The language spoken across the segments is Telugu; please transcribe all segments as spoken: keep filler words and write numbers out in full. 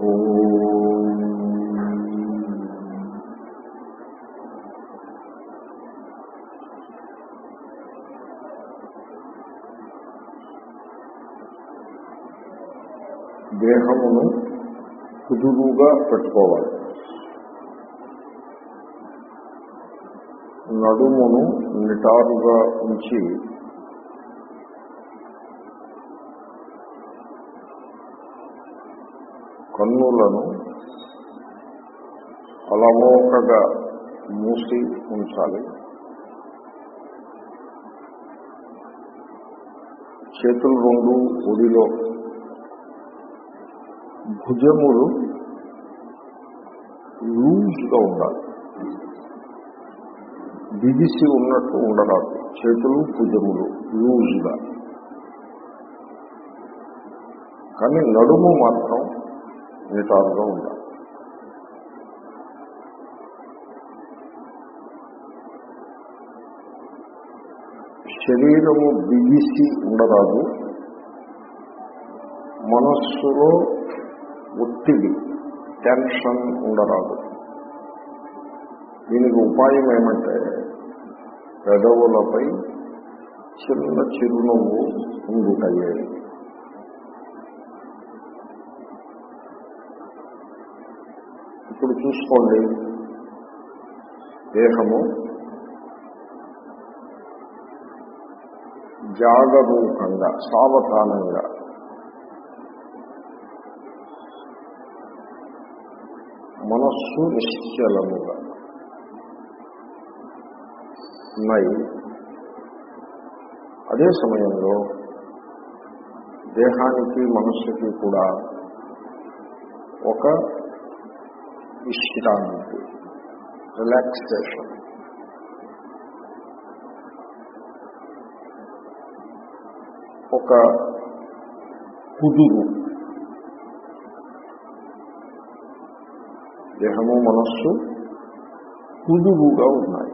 ఓం దేహమును కుదురుగా పెట్టుకోవాలి. నడుమును నిటారుగా ఉంచి కన్నులను అలవోకగా మూసి ఉంచాలి. చేతులు రెండు ఒడిలో, భుజములు లూజ్గా ఉండాలి, బిగిసి ఉన్నట్టు ఉండరాదు. చేతులు భుజములు లూజ్గా, కానీ నడుము మాత్రం నిటారుగా ఉండాలి. శరీరము బిగిసి ఉండరాదు. మనస్సులో ఒత్తిడి, టెన్షన్ ఉండరాదు. దీనికి ఉపాయం ఏమంటే పెదవులపై చిన్న చిరునవ్వు ఉండుటయే. ఇప్పుడు చూసుకోండి, దేహము జాగరూకంగా, సావధానంగా మనస్సు నిశ్చలముగా ఉన్నాయి. అదే సమయంలో దేహానికి మనస్సుకి కూడా ఒక విశ్రాంతి, రిలాక్సేషన్, ఒక కుదురు. దేహము మనస్సు కుదురుగా ఉన్నాయి.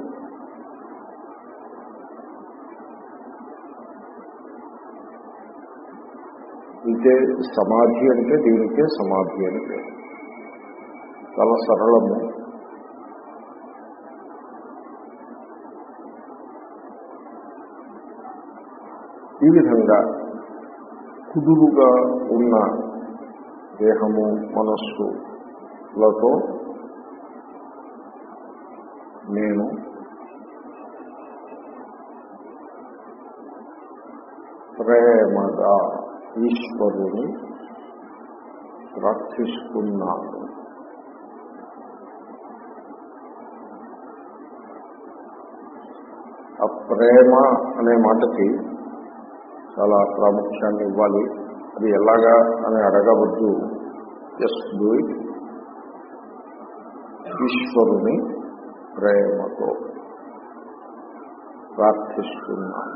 ఇదే సమాధి అంటే, దీనికే సమాధి అంటే. చాలా సరళము. ఈ విధంగా కుదురుగా ఉన్న దేహము మనస్సులతో నేను ప్రేమగా ఈశ్వరుని ప్రార్థిస్తున్నాను. ఆ ప్రేమ అనే మాటకి చాలా ప్రాముఖ్యాన్ని ఇవ్వాలి. అది ఎలాగా అని అడగవద్దు. Just do it. ఈశ్వరుని ప్రేమతో ప్రార్థిస్తున్నాను.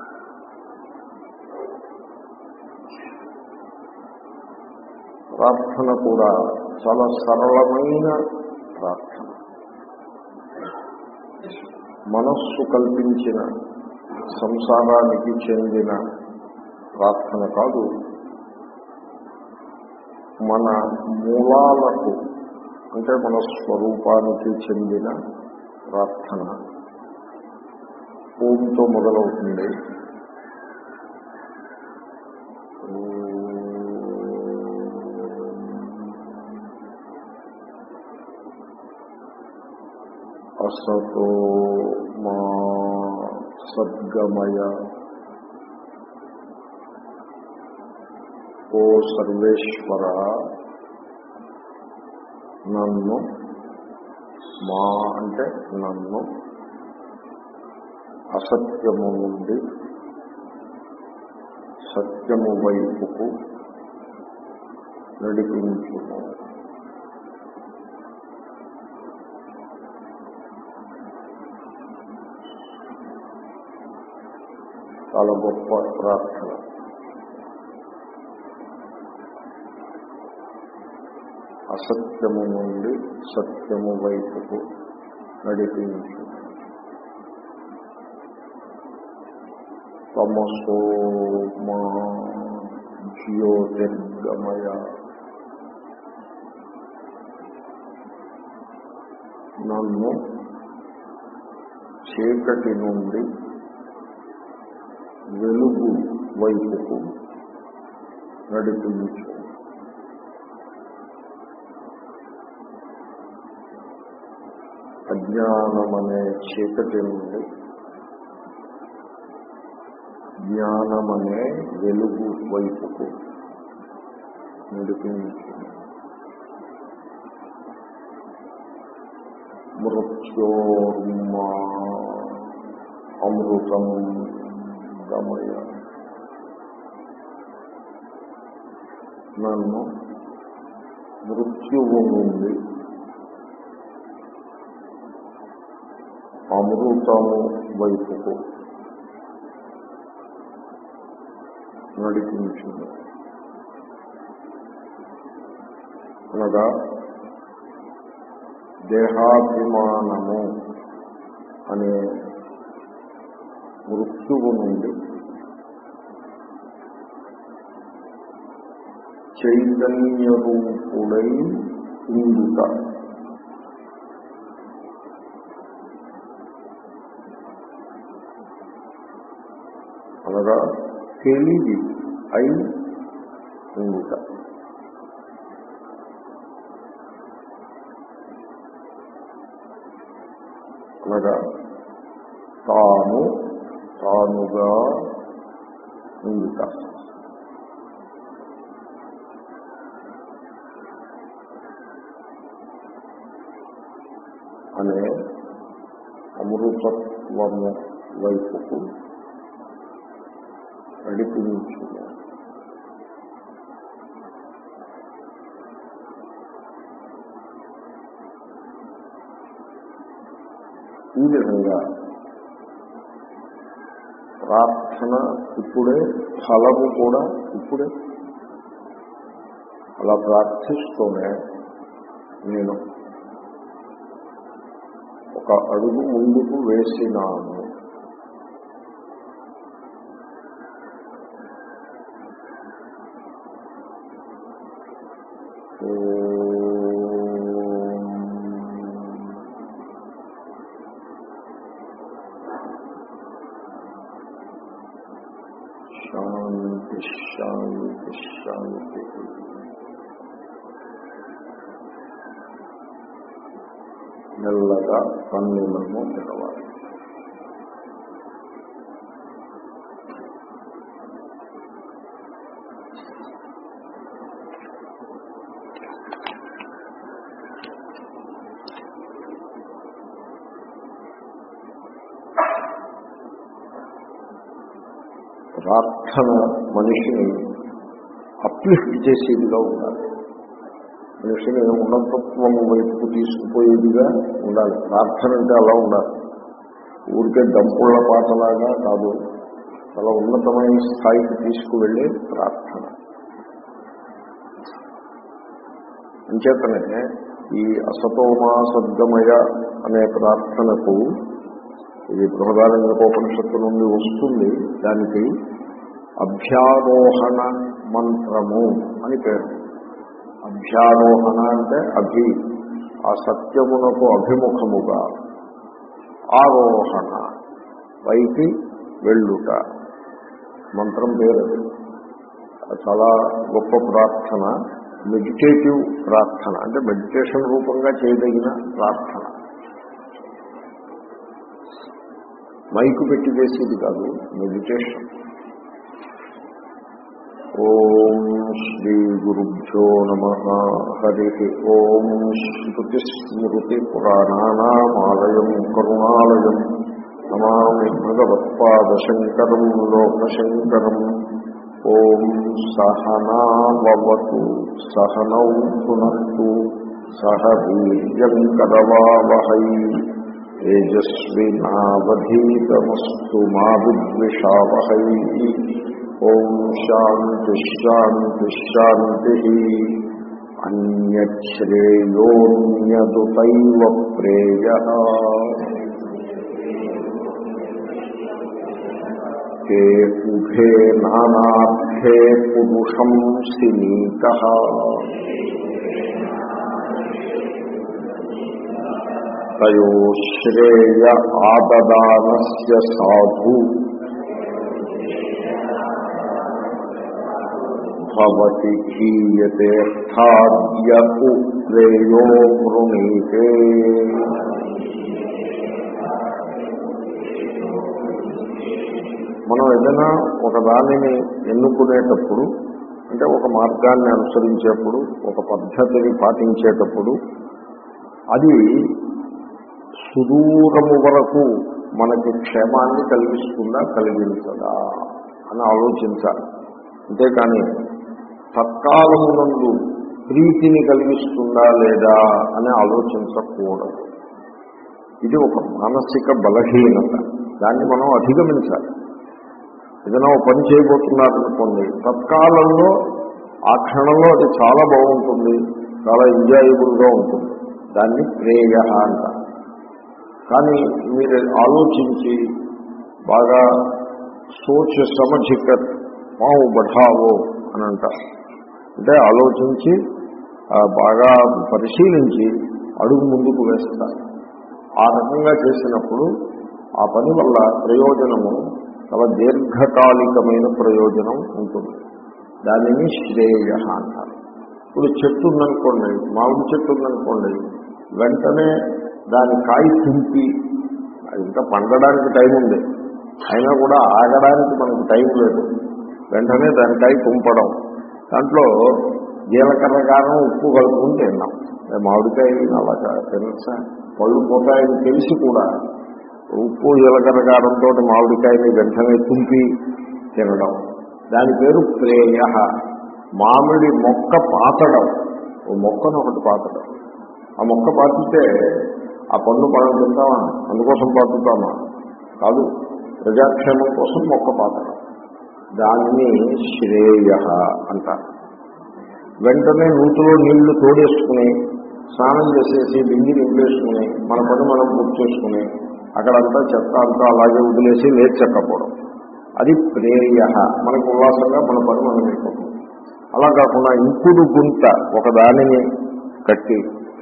ప్రార్థన కూడా చాలా సరళమైన ప్రార్థన. మనస్సు కల్పించిన, సంసారానికి చెందిన ప్రార్థన కాదు. మన మూలాలకు, అంటే మన స్వరూపానికి చెందిన ప్రార్థన. ఓంతో మొదలవుతుంది. అసతో మా సద్గమయ. ఓ సర్వేశ్వర, నన్ను, మా అంటే నన్ను, అసత్యము నుండి సత్యము వైపుకు నడిపించుము. చాలా గొప్ప ప్రార్థన. అసత్యము నుండి సత్యము వైపుకు నడిపించు. తమసో మా జ్యోతిర్గమయ. నన్ను చీకటి నుండి వెలుగు వైపుకు నడిపించు. అజ్ఞానమనే చీకటి నుండి జ్ఞానమనే వెలుగు వైపుకు నడిపించు. మృత్యోర్మా అమృతం గమయ. నన్ను మృత్యువు నుండి అమృతము వైపుకు నడిపించును. అనగా దేహాభిమానము అనే మృత్యువు నుండి చైతన్యరూపుడై ఉండుట. అనగా తెలివి అయి ఉండుట. అనగా తాను తానుగా ఉండుట. అనే అమృతత్వము వైపుకు నడిపించు. ఈ విధంగా ప్రార్థన ఇప్పుడే, ఫలము కూడా ఇప్పుడే. అలా ప్రార్థిస్తూనే నేను ఒక అడుగు ముందుకు వేసినాను. శాంతి శాంతి శాంతి. మెల్లగా కన్నులను తెరవాలి. ప్రార్థన మనిషిని అప్లిఫ్ట్ చేసేదిగా ఉండాలి. మనిషిని ఉన్నతత్వము వైపుకు తీసుకుపోయేదిగా ఉండాలి. ప్రార్థన అంటే అలా ఉండాలి. ఊరికే దంపుళ్ల పాటలాగా కాదు, చాలా ఉన్నతమైన స్థాయికి తీసుకువెళ్ళే ప్రార్థన. అంచేతనే ఈ అసతోమా సద్గమయ అనే ప్రార్థనకు, ఇది బృహదారణ్యకోపనిషత్తు నుండి వస్తుంది, దానికి అభ్యారోహణ మంత్రము అని పేరు. అభ్యారోహణ అంటే అభి, ఆ సత్యమునకు అభిముఖముగా, ఆరోహణ పైకి వెళ్ళుట మంత్రం పేరు. చాలా గొప్ప ప్రార్థన, మెడిటేటివ్ ప్రార్థన, అంటే మెడిటేషన్ రూపంగా చేయదగిన ప్రార్థన. మైకు పెట్టి వేసేది కాదు, మెడిటేషన్. ఓం శ్రీ గురుభ్యో నమః. హరి ఓం. శృతిస్మృతి పురాణానామాలయం కరుణాలయం నమామి భగవత్పాదశంకరం లోకశంకరం. ఓం సహనావతు సహనౌ భునక్తు సహ వీర్యం కరవావహై తేజస్వినావధీతమస్తు మా విద్విషావహై. ఓం శాంతి శాంతి శాంతి. అన్యశ్రేయోన్యదుతైవ ప్రేయః తే ఉభే నానార్థే పురుషం సినీకః. తయో శ్రేయ ఆదదానస్య సాధు భవతి హీయతేర్థాద్య ప్రేయో వృణీతే. మనం ఏదైనా ఒక దానిని ఎన్నుకునేటప్పుడు, అంటే ఒక మార్గాన్ని అనుసరించేప్పుడు, ఒక పద్ధతిని పాటించేటప్పుడు అది సుదూరము వరకు మనకి క్షేమాన్ని కలిగిస్తుందా కలిగించదా అని ఆలోచించాలి. అంతేకాని తత్కాలమునందు ప్రీతిని కలిగిస్తుందా లేదా అని ఆలోచించకూడదు. ఇది ఒక మానసిక బలహీనత. దాన్ని మనం అధిగమించాలి. ఏదైనా ఒక పని చేయబోతున్నారనుకోండి, తత్కాలంలో ఆ క్షణంలో అది చాలా బాగుంటుంది, చాలా ఎంజాయబుల్గా ఉంటుంది, దాన్ని ప్రేయ అంటారు. కానీ మీరు ఆలోచించి బాగా సోచ సమజికత్ మావు బఢావో అని అంటారు. అంటే ఆలోచించి బాగా పరిశీలించి అడుగు ముందుకు వేస్తారు. ఆ రకంగా చేసినప్పుడు ఆ పని వల్ల ప్రయోజనము చాలా దీర్ఘకాలికమైన ప్రయోజనం ఉంటుంది. దానిని శ్రేయ అంటారు. ఇప్పుడు చెట్టు ఉందనుకోండి, మామిడి చెట్టు ఉందనుకోండి, వెంటనే దాని కాయ తుంపి, ఇంకా పండడానికి టైం ఉంది, అయినా కూడా ఆగడానికి మనకు టైం లేదు, వెంటనే దాని కాయ తుంపడం, దాంట్లో జీలకర్ర కారం ఉప్పు కలుపుకుని తిన్నాం. మామిడికాయ అలా తినచ్చా? పళ్ళు పోతాయని తెలిసి కూడా ఉప్పు జీలకర్ర కారంతో మామిడికాయని వెంటనే తుంపి తినడం, దాని పేరు ప్రేయ. మామిడి మొక్క పాతడం, ఓ మొక్కను ఒకటి పాతడం, ఆ మొక్క పాతితే ఆ పండు మనం తింటామా? అందుకోసం పాతుతామా? కాదు, ప్రజాక్షేమం కోసం మొక్క పాతడం, దానిని శ్రేయ అంటారు. వెంటనే నూతిలో నీళ్లు తోడేసుకుని స్నానం చేసేసి బింగి నింపేసుకుని మన పని మనం పూర్తి చేసుకుని అక్కడంతా చెత్త అంతా అలాగే వదిలేసి లేచక్కపోవడం, అది ప్రేయ. మనకు ఉల్లాసంగా మన పని మనం అయిపోతుంది. అలా కాకుండా ఇంకుడు గుంత ఒక దానిని కట్టి,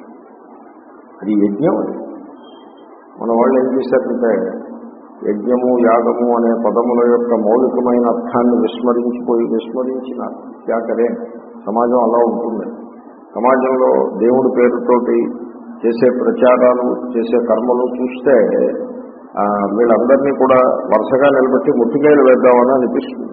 అది యజ్ఞం. అది మన వాళ్ళు ఏం చేశారంటే యజ్ఞము యాగము అనే పదముల యొక్క మౌలికమైన అర్థాన్ని విస్మరించిపోయి విస్మరించినారు. యాకరే సమాజం అలా ఉంటుంది. సమాజంలో దేవుడి పేరుతోటి చేసే ప్రచారాలు, చేసే కర్మలు చూస్తే వీళ్ళందరినీ కూడా వరుసగా నిలబెట్టి ముట్టికాయలు వేద్దామని అనిపిస్తుంది.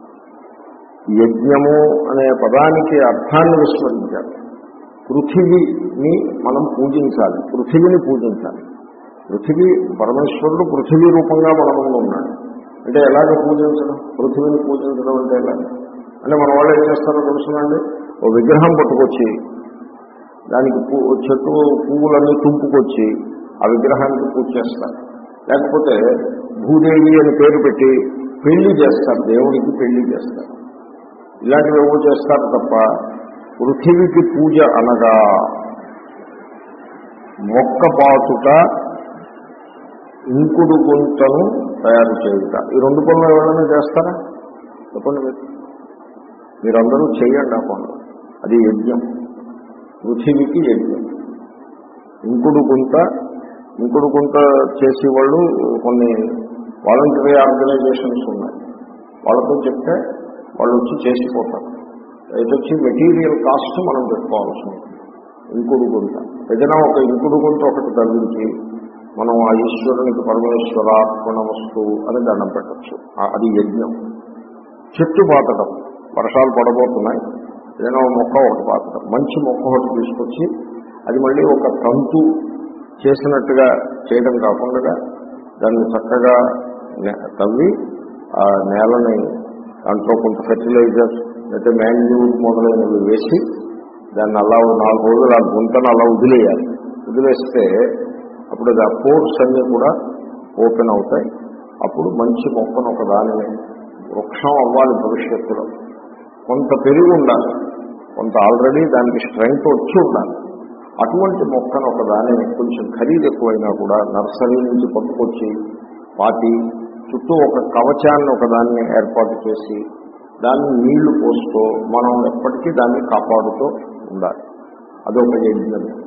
యజ్ఞము అనే పదానికి అర్థాన్ని విస్మరించాలి. పృథివీని మనం పూజించాలి, పృథివీని పూజించాలి. పృథివీ పరమేశ్వరుడు పృథివీ రూపంగా మన ముందు ఉన్నాడు. అంటే ఎలాగ పూజించడం? పృథివీని పూజించడం అంటే ఎలాగ అంటే మన వాళ్ళు ఏం చేస్తారో తెలుసునండి, ఓ విగ్రహం పట్టుకొచ్చి దానికి పూ చెట్టు పువ్వులన్నీ తుంపుకొచ్చి ఆ విగ్రహానికి పూజ చేస్తారు. లేకపోతే భూదేవి అని పేరు పెట్టి పెళ్లి చేస్తారు, దేవుడికి పెళ్లి చేస్తారు. ఇలాంటివి ఏవో చేస్తారు తప్ప పృథివీకి పూజ అనగా మొక్క పాతుట, ఇంకుడు గుంటను తయారు చేయుట, ఈ రెండు పనులు ఎవరైనా చేస్తారా? చెప్పండి మీరు. మీరందరూ చేయండి ఆ పనులు. అది యజ్ఞం, పృథివీకి యజ్ఞం. ఇంకుడు గుంట ఇంకుడు గుంట చేసేవాళ్ళు కొన్ని వాలంటరీ ఆర్గనైజేషన్స్ ఉన్నాయి. వాళ్ళతో చెప్తే వాళ్ళు వచ్చి చేసిపోతారు. అయితే వచ్చి మెటీరియల్ కాస్ట్ మనం పెట్టుకోవాల్సి ఉంటుంది. ఇంకుడు గుంట ఏదైనా ఒక ఇంకుడు గుంట ఒకటి తగ్గించి మనం ఆ ఈశ్వరునికి పరమేశ్వరార్పణ వస్తువు అని దండం పెట్టచ్చు. అది యజ్ఞం. చెట్టు పాతడం, వర్షాలు పడబోతున్నాయి, ఏదైనా మొక్క ఒకటి పాతడం, మంచి మొక్క ఒకటి తీసుకొచ్చి అది మళ్ళీ ఒక తంతు చేసినట్టుగా చేయడం కాకుండా దాన్ని చక్కగా తవ్వి ఆ నేలని దాంట్లో కొంత ఫెర్టిలైజర్ లేకపోతే మ్యాన్యూర్ మొదలైనవి వేసి దాన్ని అలా నాలుగు రోజులు ఆ గుంతను అలా వదిలేయాలి. వదిలేస్తే అప్పుడు ఆ పోర్స్ అన్నీ కూడా ఓపెన్ అవుతాయి. అప్పుడు మంచి మొక్కను ఒక దానిని వృక్షం అవ్వాలి. భవిష్యత్తులో కొంత పెరిగి ఉండాలి, కొంత ఆల్రెడీ దానికి స్ట్రెంగ్త్ వచ్చి ఉండాలి. అటువంటి మొక్కను ఒక దానిని కొంచెం ఖరీదు ఎక్కువైనా కూడా నర్సరీ నుంచి పట్టుకొచ్చి పాతి చుట్టూ ఒక కవచాన్ని ఒక దాన్ని ఏర్పాటు చేసి దాన్ని నీళ్లు పోస్తూ మనం ఎప్పటికీ దాన్ని కాపాడుతూ ఉండాలి. అదొక యజ్ఞం.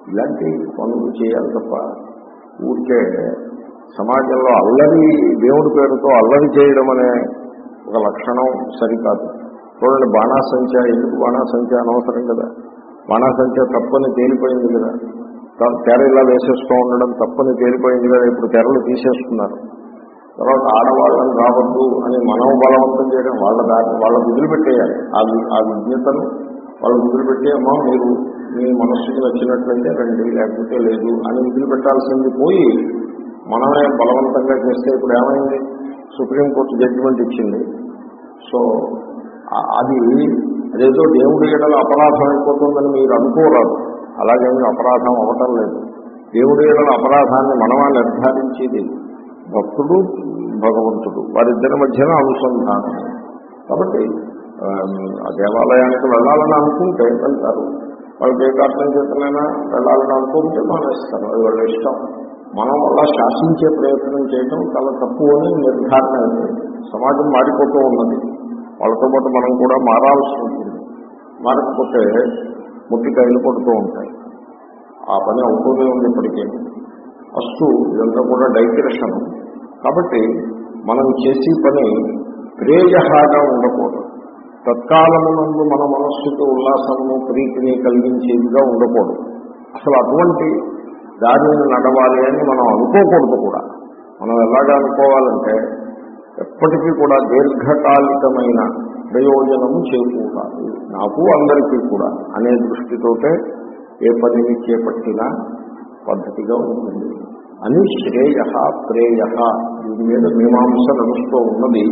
ఇలాంటి పనులు చేయాలి తప్ప ఊరికే సమాజంలో అల్లరి దేవుడి పేరుతో అల్లరి చేయడం అనే ఒక లక్షణం సరికాదు. చూడండి, బాణాసంచ, ఎందుకు బాణాసంచ అనవసరం కదా, బాణాసంచ తప్పని తేలిపోయింది కదా, తెర ఇలా వేసేస్తూ ఉండడం తప్పని తేలిపోయింది కదా, ఇప్పుడు తెరలు తీసేస్తున్నారు. తర్వాత ఆడవాళ్ళని రావద్దు అని మనం బలవంతం చేయడం, వాళ్ళ దాన్ని వాళ్ళ వదిలిపెట్టేయాలి. ఆ విజ్ఞతను వాళ్ళు వదిలిపెట్టి, అమ్మా మీరు మీ మనస్సుకి నచ్చినట్లయితే రండి, లేకపోతే లేదు అని వదిలిపెట్టాల్సింది పోయి మనమే బలవంతంగా చేస్తే ఇప్పుడు ఏమైంది, సుప్రీంకోర్టు జడ్జిమెంట్ ఇచ్చింది. సో అది అదేదో దేవుడి ఎడల అపరాధం అయిపోతుందని మీరు అనుకోరాదు. అలాగేమీ అపరాధం అవటం లేదు. దేవుడి ఎడల అపరాధాన్ని మనమా నిర్ధారించేది భక్తుడు భగవంతుడు, వారిద్దరి మధ్యన అనుసంధానం. కాబట్టి ఆ దేవాలయానికి వెళ్ళాలని అనుకుంటే వెళ్తారు, వాళ్ళకి ఏ కారణం చేతనైనా వెళ్ళాలని అనుకుంటే మానేస్తారు, అది వాళ్ళ ఇష్టం. మనం అలా శాసించే ప్రయత్నం చేయడం చాలా తప్పు అని నిర్ధారణ అయింది. సమాజం మారిపోతూ ఉన్నది, వాళ్ళతో పాటు మనం కూడా మారాల్సి ఉంటుంది. మారకపోతే ముట్టికాయలు పడుతూ ఉంటాయి. ఆ పని అవుతూనే ఉంది ఇప్పటికీ. ఫస్ట్ ఇదంతా కూడా డైగ్రెషన్. కాబట్టి మనం చేసే పని ప్రేయహాగా ఉండకూడదు. తత్కాలమునందు మన మనస్సుకు ఉల్లాసము ప్రీతిని కలిగించేదిగా ఉండకూడదు. అసలు అటువంటి దారిని నడవాలి అని మనం అనుకోకూడదు కూడా. మనం ఎలాగా అనుకోవాలంటే ఎప్పటికీ కూడా దీర్ఘకాలికమైన ప్రయోజనము చేకూరాలి నాకు అందరికీ కూడా అనే దృష్టితోటే ఏ పనిని చేపట్టినా పద్ధతిగా ఉంటుంది అని శ్రేయ ప్రేయ దీని మీద మీమాంస నడుస్తూ ఉన్నది.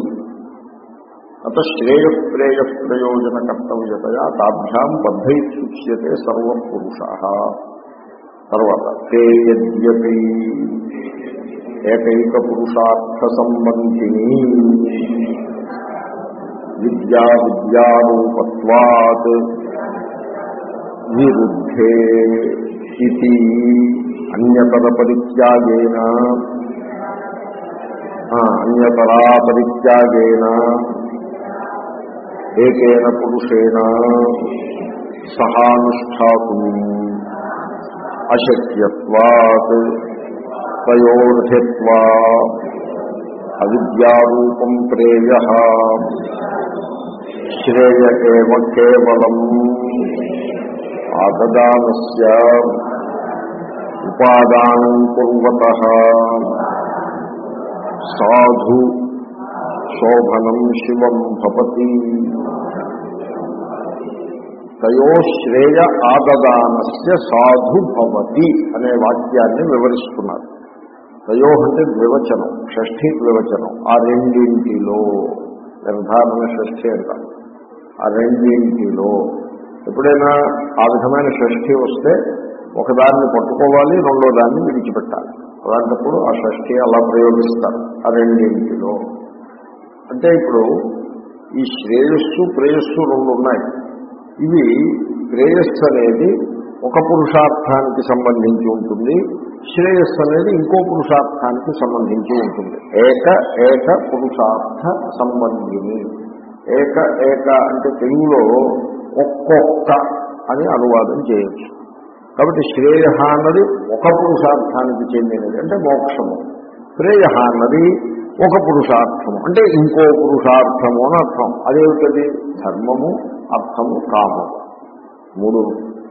అత శ్రేయ ప్రేయ ప్రయోజన కర్తవ్యతయా తాభ్యాం బద్ధైచ్యుచ్యతే సర్వపురుషః. తర్వాత తే యద్యపి ఏకైక పురుషార్థ సంబంధిని విద్యా విద్యారూపత్వాత్ విరుద్ధే ఇది అన్యతర పరిత్యాగేన అన్యతరా పరిత్యాగేన ఏకేన పురుషేణ సహానుష్ఠాతుం అశక్యత్వాత్ తయోర్ధిత్వా అవిద్యారూపం ప్రేయః శ్రేయ ఏవ కేవలం ఆదదానస్య ఉపాదానం కుర్వతః సాధు శోభనం శివం భవతి. తయో శ్రేయ ఆదదానస్య సాధు భవతి అనే వాక్యాన్ని వివరిస్తున్నారు. తయో అంటే ద్వివచనం, షష్ఠీ ద్వివచనం. ఆ రెండింటిలో నిర్ధారణ షష్ఠి అంటారు. ఆ రెండింటిలో ఎప్పుడైనా ఆ విధమైన షష్ఠి వస్తే ఒకదాన్ని పట్టుకోవాలి, రెండో దాన్ని విడిచిపెట్టాలి. అలాంటప్పుడు ఆ షష్ఠి అలా ప్రయోగిస్తారు. ఆ రెండింటిలో అంటే ఇప్పుడు ఈ శ్రేయస్సు ప్రేయస్సు రెండు ఉన్నాయి. ఇవి శ్రేయస్సు అనేది ఒక పురుషార్థానికి సంబంధించి ఉంటుంది, శ్రేయస్సు అనేది ఇంకో పురుషార్థానికి సంబంధించి ఉంటుంది. ఏక ఏక పురుషార్థ సంబంధిని. ఏక ఏక అంటే తెలుగులో ఒక్కొక్క అని అనువాదం చేయొచ్చు. కాబట్టి శ్రేయ అన్నది ఒక పురుషార్థానికి చెందినది అంటే మోక్షము, ప్రేయ అన్నది ఒక పురుషార్థము అంటే ఇంకో పురుషార్థము అని అర్థం. అదేమిటది? ధర్మము, అర్థము, కామము. మూడు.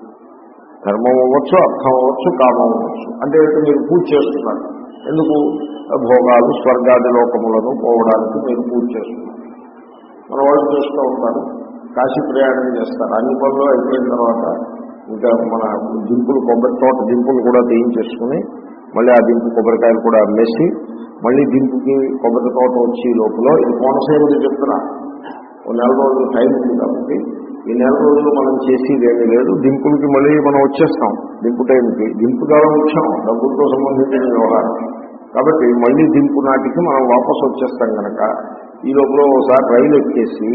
ధర్మం అవ్వచ్చు, అర్థం అవ్వచ్చు, కామం అవ్వచ్చు. అంటే మీరు పూజ చేస్తున్నారు, ఎందుకు? భోగాలు స్వర్గాది లోకములను పోవడానికి మీరు పూజ చేస్తున్నారు. మన వాళ్ళు చేస్తూ ఉంటారు, కాశీ ప్రయాణం చేస్తారు. అన్ని పనులు అయిపోయిన తర్వాత ఇంకా మన దింపులు, కొబ్బరి తోట దింపులు కూడా తీయించేసుకుని మళ్ళీ ఆ దింపు కొబ్బరికాయలు కూడా అమ్మేసి మళ్ళీ దింపుకి కొబ్బరి తోట వచ్చి లోపల ఇది కోనసీమని చెప్తున్నా. ఓ నెల రోజులు టైం ఉంది కాబట్టి ఈ నెల రోజులు మనం చేసేది ఏమీ లేదు. దింపులకి మళ్ళీ మనం వచ్చేస్తాం. దింపు టైంకి దింపు ద్వారా వచ్చాం, డబ్బులతో సంబంధించిన వ్యవహారం కాబట్టి మళ్ళీ దింపు నాటికి మనం వాపసు వచ్చేస్తాం కనుక ఈ లోపల ఒకసారి రైలు ఎక్కేసి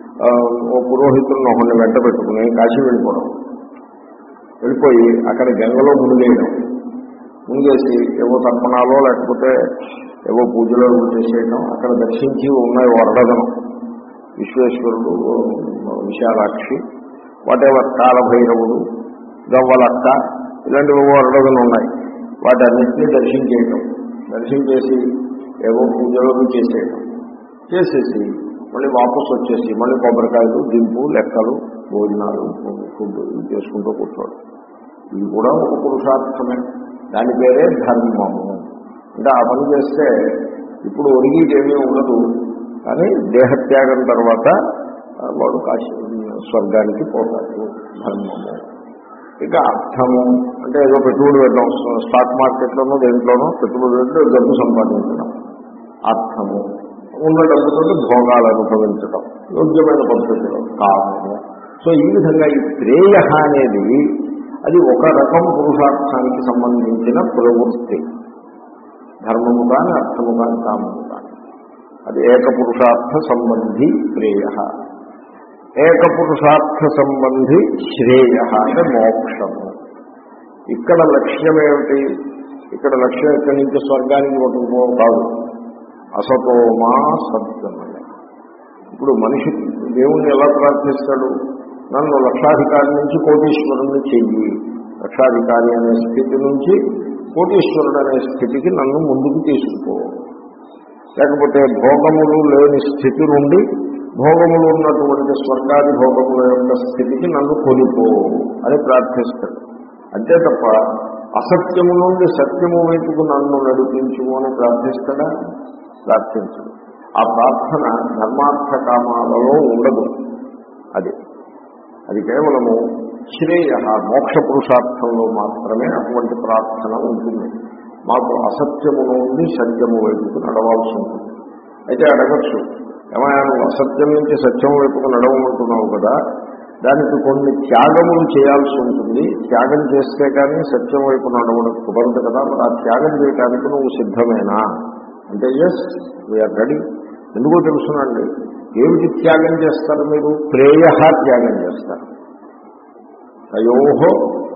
ఓ పురోహితులను ఒకరిని వెంట పెట్టుకుని కాశీ వెళ్ళిపోవడం. వెళ్ళిపోయి అక్కడ గంగలో మునిగేయడం. మునిగేసి ఏవో తర్పణాలో లేకపోతే ఏవో పూజలో చేసేయడం. అక్కడ దర్శించి ఉన్నాయి వరదనం, విశ్వేశ్వరుడు, విశాలాక్షి, వాటెవర్ కాలభైరవుడు, గవ్వలక్క ఇలాంటివి అరడగలు ఉన్నాయి. వాటన్నిటినీ దర్శించేయటం, దర్శించేసి ఏవో పూజలు చేసేయటం, చేసేసి మళ్ళీ వాపసు వచ్చేసి మళ్ళీ కొబ్బరికాయలు, దింపు, లెక్కలు, భోజనాలు, ఫుడ్ చేసుకుంటూ కూర్చోవడం. ఇది కూడా ఒక పురుషార్థమే. దాని పేరే ధర్మము. అంటే ఆ పని చేస్తే ఇప్పుడు ఒరిగేదేమీ ఉండదు, కానీ దేహత్యాగం తర్వాత వాడు కాశీ స్వర్గానికి పోతాడు. ధర్మము. ఇక అర్థము అంటే ఏదో పెట్టుబడి పెట్టడం, స్టాక్ మార్కెట్లోనో దేంట్లోనో పెట్టుబడి పెట్టి డబ్బు సంపాదించడం. అర్థము ఉన్న డబ్బుతో భోగాలు అనుభవించడం యోగ్యమైన పద్ధతిలో కామము. సో ఈ విధంగా ఈ శ్రేయ అనేది అది ఒక రకం పురుషార్థానికి సంబంధించిన ప్రవృత్తి. ధర్మము కానీ అర్థము కానీ కామము కానీ అది ఏకపురుషార్థ సంబంధి శ్రేయ. ఏకపురుషార్థ సంబంధి శ్రేయ అంటే మోక్షము. ఇక్కడ లక్ష్యం ఏమిటి? ఇక్కడ లక్ష్యం ఇక్కడి నుంచి స్వర్గానికి పట్టుకుపోవడం కాదు. అసతోమా సద్గమయ. ఇప్పుడు మనిషి దేవుణ్ణి ఎలా ప్రార్థిస్తాడు? నన్ను లక్షాధికారి నుంచి కోటీశ్వరుణ్ణి చెయ్యి, లక్షాధికారి అనే స్థితి నుంచి కోటీశ్వరుడు అనే స్థితికి నన్ను ముందుకు తీసుకుపో. లేకపోతే భోగములు లేని స్థితి నుండి భోగములు ఉన్నటువంటి స్వర్గాది భోగముల యొక్క స్థితికి నన్ను కొనిపో అని ప్రార్థిస్తాడు. అంతే తప్ప అసత్యము నుండి సత్యము వైపుకు నన్ను నడిపించు అని ప్రార్థిస్తాడా? ప్రార్థించడు. ఆ ప్రార్థన ధర్మార్థ కామాలలో ఉండదు. అది అది కేవలము శ్రేయ మోక్ష పురుషార్థంలో మాత్రమే అటువంటి ప్రార్థన ఉంటుంది. మాకు అసత్యము నుండి సత్యము వైపుకు నడవాల్సి ఉంటుంది. అయితే అడగచ్చు, ఏమైనా నువ్వు అసత్యం నుంచి సత్యం వైపుకు నడవమంటున్నావు కదా, దానికి కొన్ని త్యాగములు చేయాల్సి ఉంటుంది. త్యాగం చేస్తే కానీ సత్యం వైపు నడవడం కుదరదు కదా, మరి ఆ త్యాగం చేయడానికి నువ్వు సిద్ధమేనా అంటే ఎస్ వీఆర్ రెడీ. ఎందుకో తెలుసునండి, ఏమిటి త్యాగం చేస్తారు మీరు? ప్రేయ త్యాగం చేస్తారు. తయోహో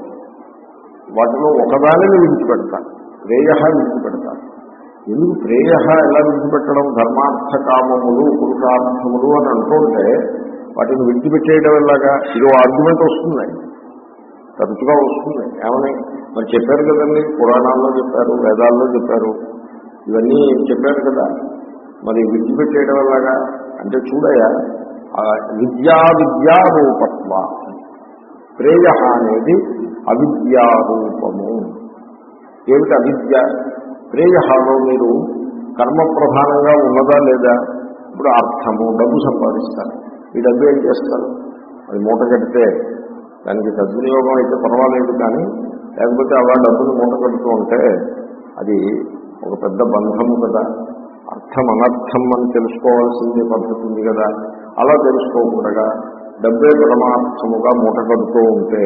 వాటిలో ఒకదానిని విడిచిపెడతారు. ప్రేయ విడిచిపెడతారు. ఎందుకు ప్రేయ ఎలా విడిచిపెట్టడం? ధర్మార్థ కామములు పురుషార్థములు అని అంటుంటే వాటిని విడిచిపెట్టేయడం ఎలాగా? ఇదో ఆర్గ్యుమెంట్ వస్తుంది, తరచుగా వస్తుంది. ఏమని మరి చెప్పారు కదండి, పురాణాల్లో చెప్పారు, వేదాల్లో చెప్పారు, ఇవన్నీ చెప్పారు కదా, మరి విడిచిపెట్టేయడం ఎలాగా అంటే చూడయా, విద్యా విద్యారూపత్వ. ప్రేయ అనేది అవిద్యారూపము. ఏమిటి అవిద్య? ప్రేయలో మీరు కర్మ ప్రధానంగా ఉన్నదా లేదా? ఇప్పుడు అర్థము, డబ్బు సంపాదిస్తారు. ఈ డబ్బు ఏం చేస్తారు? అది మూట కడితే దానికి సద్వినియోగం అయితే పర్వాలేదు, కానీ లేకపోతే అలా డబ్బులు మూట కడుతూ ఉంటే అది ఒక పెద్ద బంధము కదా. అర్థం అనర్థం అని తెలుసుకోవాల్సిందే పద్ధతి ఉంది కదా. అలా తెలుసుకోకుండా డబ్బే పరమార్థముగా మూట కడుతూ ఉంటే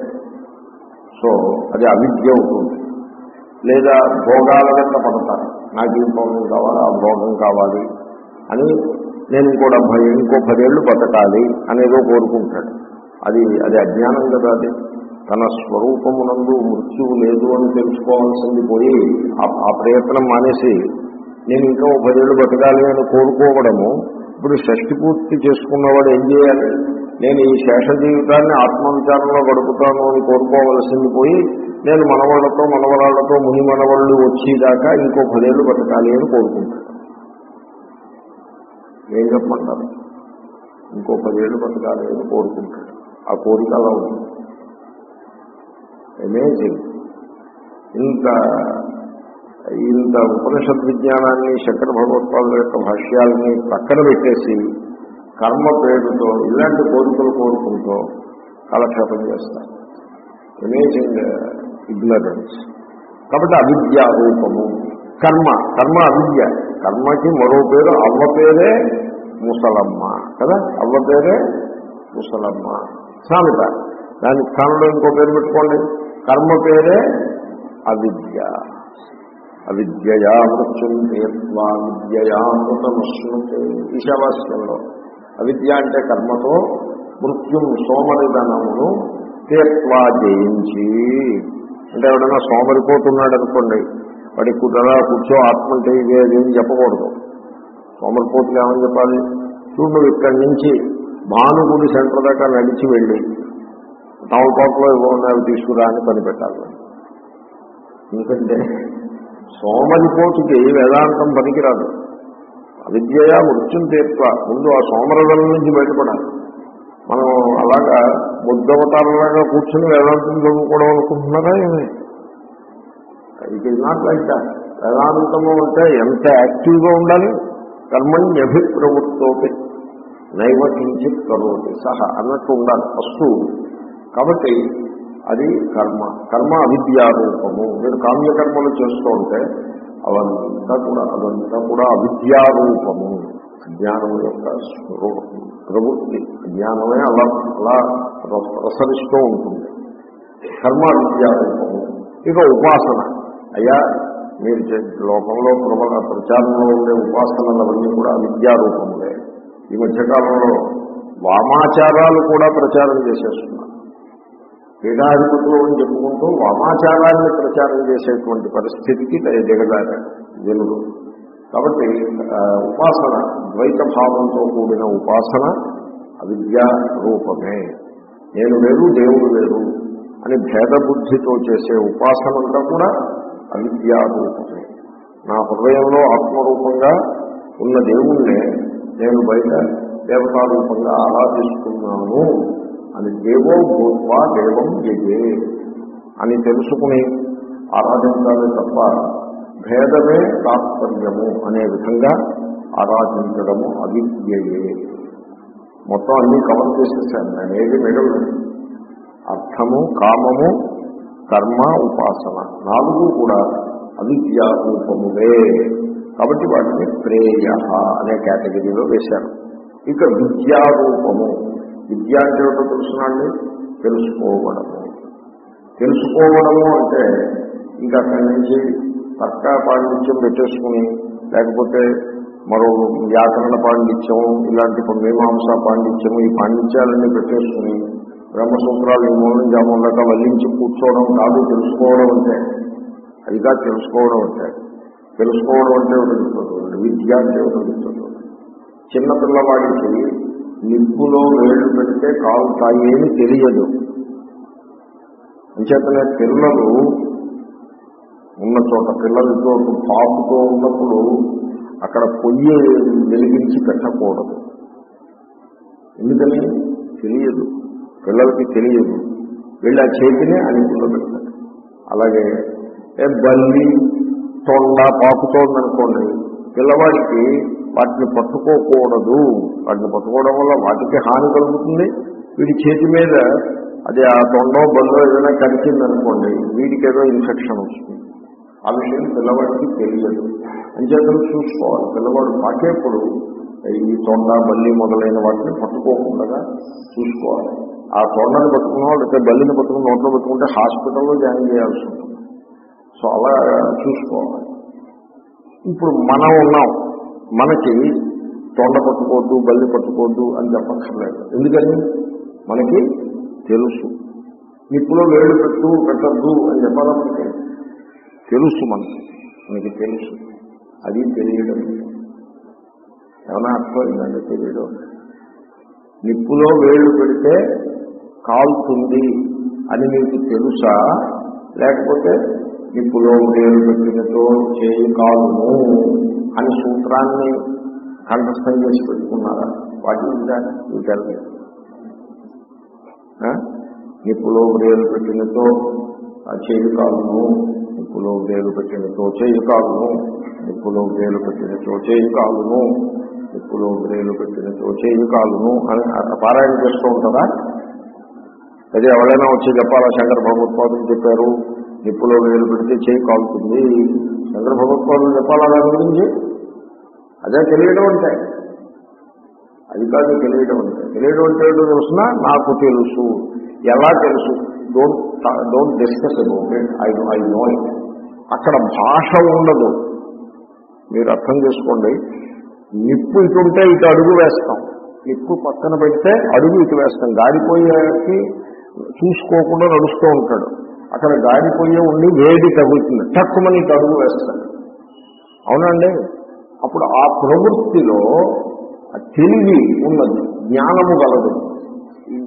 సో అది అవిద్య అవుతుంది. లేదా భోగాల వెంట పడతారు. నాకు ఈ భోగం కావాలి, ఆ భోగం కావాలి అని, నేను ఇంకో డెబ్బై ఇంకో పదేళ్లు బతకాలి అనేదో కోరుకుంటాడు. అది అది అజ్ఞానం కదా. అది తన స్వరూపమునందు మృత్యువు లేదు అని తెలుసుకోవాల్సింది పోయి ఆ ప్రయత్నం మానేసి నేను ఇంకా ఓ పదేళ్లు బతకాలి అని కోరుకోవడము. ఇప్పుడు షష్ఠి పూర్తి చేసుకున్నవాడు ఏం చేయాలి? నేను ఈ శేష జీవితాన్ని ఆత్మవిచారంలో గడుపుతాను అని కోరుకోవలసింది పోయి నేను మనవాళ్లతో మనవరాళ్లతో ముని మనవాళ్ళు వచ్చేదాకా ఇంకో పదేళ్లు బతకాలి అని కోరుకుంటాడు. ఏం చెప్పమంటారు? ఇంకో పదేళ్లు బతకాలి అని కోరుకుంటాడు. ఆ కోరిక అలా ఉంది. అమేజింగ్. ఇంత ఇంత ఉపనిషద్ విజ్ఞానాన్ని, శంకర భగవత్పాదుల యొక్క భాష్యాలని పక్కన పెట్టేసి కర్మ పేరుతో ఇలాంటి కోరికలు కోరుకుంటూ కాలక్షేపం చేస్తారు. Amazing ignorance. కాబట్టి అవిద్యారూపము కర్మ. కర్మ అవిద్య. కర్మకి మరో పేరు అవ్వ పేరే ముసలమ్మ కదా. అవ్వ పేరే ముసలమ్మ సామెత. దాని స్థానంలో ఇంకో పేరు పెట్టుకోండి. కర్మ పేరే అవిద్య. అవిద్యయా మృత్యుం తీర్వా విద్యయా అమృతమశ్నుతే. ఈశావాస్యంలో అవిద్య అంటే కర్మతో మృత్యుం సోమరిధనమును తీర్వా జయించి. అంటే ఎవడైనా సోమరిపోతున్నాడు అనుకోండి, వాడి కుదరా కూర్చో ఆత్మ అంటే ఇదేం చెప్పకూడదు. సోమరిపోతులు ఏమని చెప్పాలి? చూడు, ఇక్కడి నుంచి భానుగుడి సెంటర్ దాకా నడిచి వెళ్ళి తమలపాకులో ఇవ్వ ఉన్నాయి తీసుకురా అని పని పెట్టాలి. ఎందుకంటే సోమరిపోటుకి వేదాంతం పనికిరాదు. అవిద్యయా మృత్యుం తీర్ప, ముందు ఆ సోమరదల నుంచి బయటపడాలి. మనం అలాగా బుద్ధవతారంలాగా కూర్చొని వేదాంతం చదువుకోవడం అనుకుంటున్నారా ఏమి? It is not like that. వేదాంతము అంటే ఎంత యాక్టివ్గా ఉండాలి. కర్మణ్యభిప్రవృత్తోపి నైవ కించిత్ కరోతి సహ అన్నట్టు ఉండాలి ఫస్ట్. కాబట్టి అది కర్మ. కర్మ అవిద్యారూపము. మీరు కామ్యకర్మలు చేస్తూ ఉంటే అవంతా కూడా అదంతా కూడా అవిద్యారూపము. అజ్ఞానం యొక్క ప్రవృత్తి, అజ్ఞానమే అలా అలా ప్రసరిస్తూ ఉంటుంది. కర్మ అవిద్యారూపము. ఇక ఉపాసన, అయ్యా మీరు లోకంలో ప్రబల ప్రచారంలో ఉండే ఉపాసనలవన్నీ కూడా అవిద్యారూపములే. ఈ మధ్యకాలంలో వామాచారాలు కూడా ప్రచారం చేసేస్తున్నారు. పీఠాధిపతులు అని చెప్పుకుంటూ వామాచారాన్ని ప్రచారం చేసేటువంటి పరిస్థితికి దిగజారు జనులు. కాబట్టి ఉపాసన ద్వైత భావంతో కూడిన ఉపాసన అవిద్యా రూపమే. నేను వేరు దేవుడు వేరు అని భేద బుద్ధితో చేసే ఉపాసన అంతా కూడా అవిద్యా రూపమే. నా హృదయంలో ఆత్మరూపంగా ఉన్న దేవుణ్ణే నేను బయట దేవతారూపంగా ఆరాధిస్తున్నాను అని దేవో భూత్వా దేవం యజే అని తెలుసుకుని ఆరాధించాలి తప్ప భేదమే తాత్పర్యము అనే విధంగా ఆరాధించడము అవిద్యయే. మొత్తం అన్నీ కవర్ చేసేసాను నేను. ఏది మిగలదు. అర్థము, కామము, కర్మ, ఉపాసన నాలుగు కూడా అవిద్యా రూపములే. కాబట్టి వాటిని ప్రేయ అనే కేటగిరీలో వేశారు. ఇక విద్యారూపము. విద్య అంటే ఏమిటో తెలుసునండి, తెలుసుకోవడము. తెలుసుకోవడము అంటే ఇంకా అక్కడి నుంచి తర్క పాండిత్యం పెట్టేసుకుని, లేకపోతే మరో వ్యాకరణ పాండిత్యం, ఇలాంటి మీమాంసా పాండిత్యము, ఈ పాండిత్యాలన్నీ పెట్టేసుకుని బ్రహ్మసూత్రాలు ఈ మూలం జామంలాగా వల్లించి కూర్చోవడం కాదు తెలుసుకోవడం అంటే. అది కాదు తెలుసుకోవడం అంటే. తెలుసుకోవడం అంటే ఉంటుంది, విద్య అంటే ఉంటుంది. చిన్నపిల్లవాడికి నిప్పులో వేళ్ళు పెడితే కాలుతాయి అని తెలియదు. అంచేతనే పిల్లలు ఉన్న చోట, పిల్లలతో పాపుతో ఉన్నప్పుడు అక్కడ పొయ్యి వెలిగించి పెట్టకూడదు. ఎందుకని తెలియదు, పిల్లలకి తెలియదు. వీళ్ళు ఆ చేతిని ఆ నిప్పులో పెడతారు. అలాగే బల్లి తొండ పాకుతోందనుకోండి, పిల్లవాడికి వాటిని పట్టుకోకూడదు. వాటిని పట్టుకోవడం వల్ల వాటికి హాని కలుగుతుంది. వీడి చేతి మీద అది ఆ తొండో బల్లో ఏదైనా కరిచిందనుకోండి, వీడికి ఏదో ఇన్ఫెక్షన్ వస్తుంది. ఆ విషయం పిల్లవాడికి తెలియదు. అంచేతను చూసుకోవాలి. పిల్లవాడు పాకేప్పుడు ఈ తొండ, బల్లి మొదలైన వాటిని పట్టుకోకుండా చూసుకోవాలి. ఆ తొండని పట్టుకున్నవాడు అయితే బల్లిని పట్టుకుని నోట్లో పెట్టుకుంటే హాస్పిటల్లో జాయిన్ చేయాల్సి ఉంటుంది. సో అలా చూసుకోవాలి. ఇప్పుడు మనం ఉన్నాం, మనకి తొండ పట్టుకోవద్దు, బల్లి పట్టుకోవద్దు అని చెప్పక్కర్లేదు. ఎందుకని మనకి తెలుసు. నిప్పులో వేళ్ళు పెట్టు పెట్టద్దు అని చెప్పాలంటే తెలుసు, మనకి మనకి తెలుసు. అది తెలియడం. ఏమైనా అర్థమైందండి? తెలియడం. నిప్పులో వేళ్ళు పెడితే కాలుతుంది అని మీకు తెలుసా, లేకపోతే నిప్పులో వేలు పెట్టినతో చేయి కాలును అని సూత్రాన్ని కంఠస్థం చేసి పెట్టుకున్నారా? వాటి విచారణ. నిప్పులో వేలు పెట్టినతో చేయి కాలును, నిప్పులో వేలు పెట్టినతో చేయి కాలును, నిప్పులో వేలు పెట్టినతో చేయి కాలును, నిప్పులో వేలు పెట్టినతో చేయి కాలును అని పారాయణ చేస్తూ ఉంటారా? అదే ఎవరైనా వచ్చి చెప్పాలా? శంకర భగవత్పాదులు చెప్పారు నిప్పులో వేలు పెడితే చేయి కాలుతుంది. శంకర భగవత్పాదులు చెప్పాలా దాని గురించి? అదే తెలియడం అంటే. అది కాదు తెలియడం అంటే. తెలియడం అంటే ఏంటో తెలుసునా? నాకు తెలుసు. ఎలా తెలుసు? Don't don't discuss about it. I I know it. అక్కడ భాష ఉండదు. మీరు అర్థం చేసుకోండి. నిప్పు ఇటుంటే ఇటు అడుగు వేస్తాం, నిప్పు పక్కన పెడితే అడుగు ఇటు వేస్తాం. గాడిపోయేకి చూసుకోకుండా నడుస్తూ ఉంటాడు. అక్కడ గాడిపోయే ఉండి వేడి తగులుతుంది, తక్కువని ఇటు అడుగు వేస్తాడు. అవునండి. అప్పుడు ఆ ప్రవృత్తిలో తెలివి ఉన్నది, జ్ఞానము గలదు.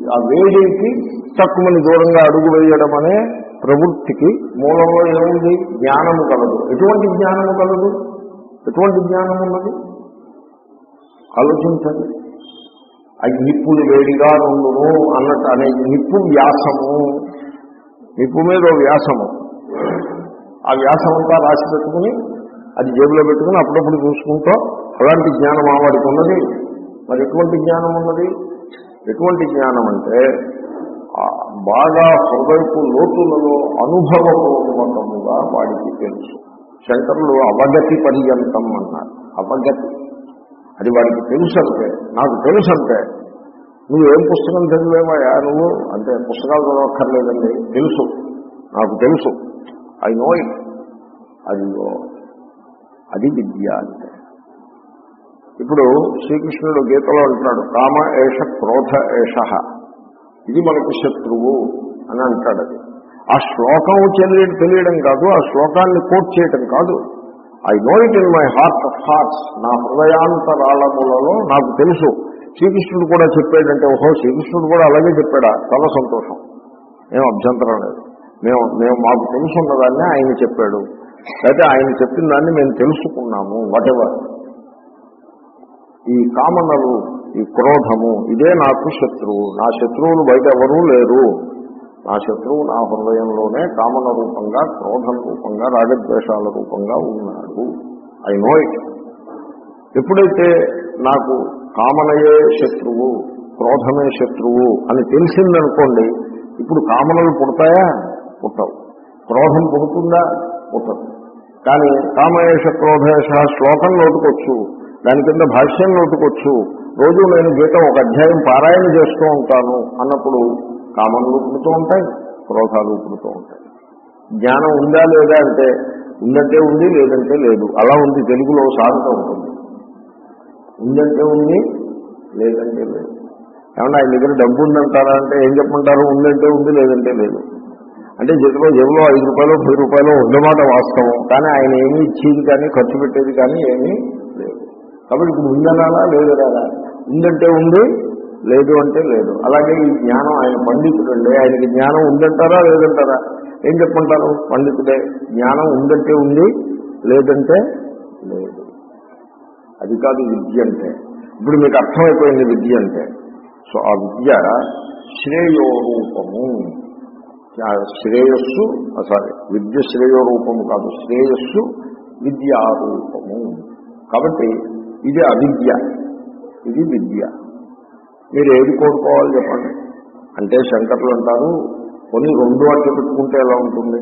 ఆ వేడికి తక్కువని దూరంగా అడుగు వేయడం అనే ప్రవృత్తికి మూలంలో ఏముంది? జ్ఞానము కలదు. ఎటువంటి జ్ఞానము కలదు? ఎటువంటి జ్ఞానం ఉన్నది? ఆలోచించండి. ఆ నిప్పులు వేడిగా ఉండును అన్నట్టు అనే నిప్పు వ్యాసము, నిప్పు మీద వ్యాసము, ఆ వ్యాసం అంతా రాసి పెట్టుకుని అది జేబులో పెట్టుకుని అప్పుడప్పుడు చూసుకుంటూ అలాంటి జ్ఞానం ఆవాడికి ఉన్నది. మరి ఎటువంటి జ్ఞానం ఉన్నది? ఎటువంటి జ్ఞానం అంటే బాగా హృదయపు లోతులలో అనుభవపూర్వకముగా వాడికి తెలుసు. శంకరులు అవగతి పర్యంతం అన్నారు. అవగతి అది వాడికి తెలుసు. అంటే నాకు తెలుసు అంటే నువ్వు ఏం పుస్తకం చదివేవా నువ్వు అంటే పుస్తకాలు చదవక్కర్లేదండి, తెలుసు, నాకు తెలుసు, ఐ నో ఇట్. అదిగో అది విద్య అంటే. ఇప్పుడు శ్రీకృష్ణుడు గీతలో అంటాడు, కామ ఏష క్రోధ ఏష, ఇది మనకు శత్రువు అని అంటాడు. అది ఆ శ్లోకం తెలియడం తెలియడం కాదు, ఆ శ్లోకాన్ని కోట్ చేయటం కాదు. I know it in my heart of hearts, నా హృదయాంతరాళములలో నాకు తెలుసు. శ్రీకృష్ణుడు కూడా చెప్పాడంటే ఓహో శ్రీకృష్ణుడు కూడా అలాగే చెప్పాడా, చాలా సంతోషం, ఏం అభ్యంతరం లేదు. మేము మేము మాకు తెలుసున్నదాన్ని ఆయన చెప్పాడు, అయితే ఆయన చెప్పిన దాన్ని మేము తెలుసుకున్నాము. వాటెవర్ ఈ కామనలు, ఈ క్రోధము, ఇదే నాకు శత్రువు. నా శత్రువులు బయట ఎవరూ లేరు. నా శత్రువు నా హృదయంలోనే కామన రూపంగా, క్రోధం రూపంగా, రాగద్వేషాల రూపంగా ఉన్నాడు. I know it. ఎప్పుడైతే నాకు కామనయే శత్రువు, క్రోధమే శత్రువు అని తెలిసిందనుకోండి, ఇప్పుడు కామనలు పుడతాయా? పుట్టవు. క్రోధం పుడుతుందా? పుట్టదు. కానీ కామయేష క్రోధేష శ్లోకం నోటుకొచ్చు, దాని కింద భాష్యం నోటుకొచ్చు, రోజు నేను గీత ఒక అధ్యాయం పారాయణ చేస్తూ ఉంటాను అన్నప్పుడు కామనలు పుడుతూ ఉంటాయి, క్రోధాలు పుడుతూ ఉంటాయి. జ్ఞానం ఉందా లేదా అంటే ఉందంటే ఉంది, లేదంటే లేదు. అలా ఉంది. తెలుగులో సాగుతూ ఉంటుంది. ఉందంటే ఉంది, లేదంటే లేదు. ఏమన్నా ఆయన దగ్గర డబ్బు ఉందంటారా అంటే ఏం చెప్పమంటారు? ఉందంటే ఉంది, లేదంటే లేదు. అంటే జేబులో జేబులో ఐదు రూపాయలు పది రూపాయలు ఉండమాట వాస్తవం, కానీ ఆయన ఏమీ ఇచ్చేది కానీ ఖర్చు పెట్టేది కానీ ఏమీ లేదు. కాబట్టి ఇప్పుడు ఉందనాలా లేదనాలా? ఉందంటే ఉంది, లేదు అంటే లేదు. అలాగే ఈ జ్ఞానం, ఆయన పండితుడు అండి, ఆయనకి జ్ఞానం ఉందంటారా లేదంటారా? ఏం చెప్పంటారు? పండితుడే. జ్ఞానం ఉందంటే ఉంది, లేదంటే లేదు. అది కాదు విద్య అంటే. ఇప్పుడు మీకు అర్థమైపోయింది విద్య అంటే. సో ఆ విద్య శ్రేయోరూపము. శ్రేయస్సు సారీ విద్య శ్రేయోరూపము కాదు, శ్రేయస్సు విద్యారూపము. కాబట్టి ఇది అవిద్య, ఇది విద్య. మీరు ఏది కోరుకోవాలి చెప్పండి అంటే శంకర్లు అంటారు, కొన్ని రెండు అట్టు పెట్టుకుంటే ఎలా ఉంటుంది?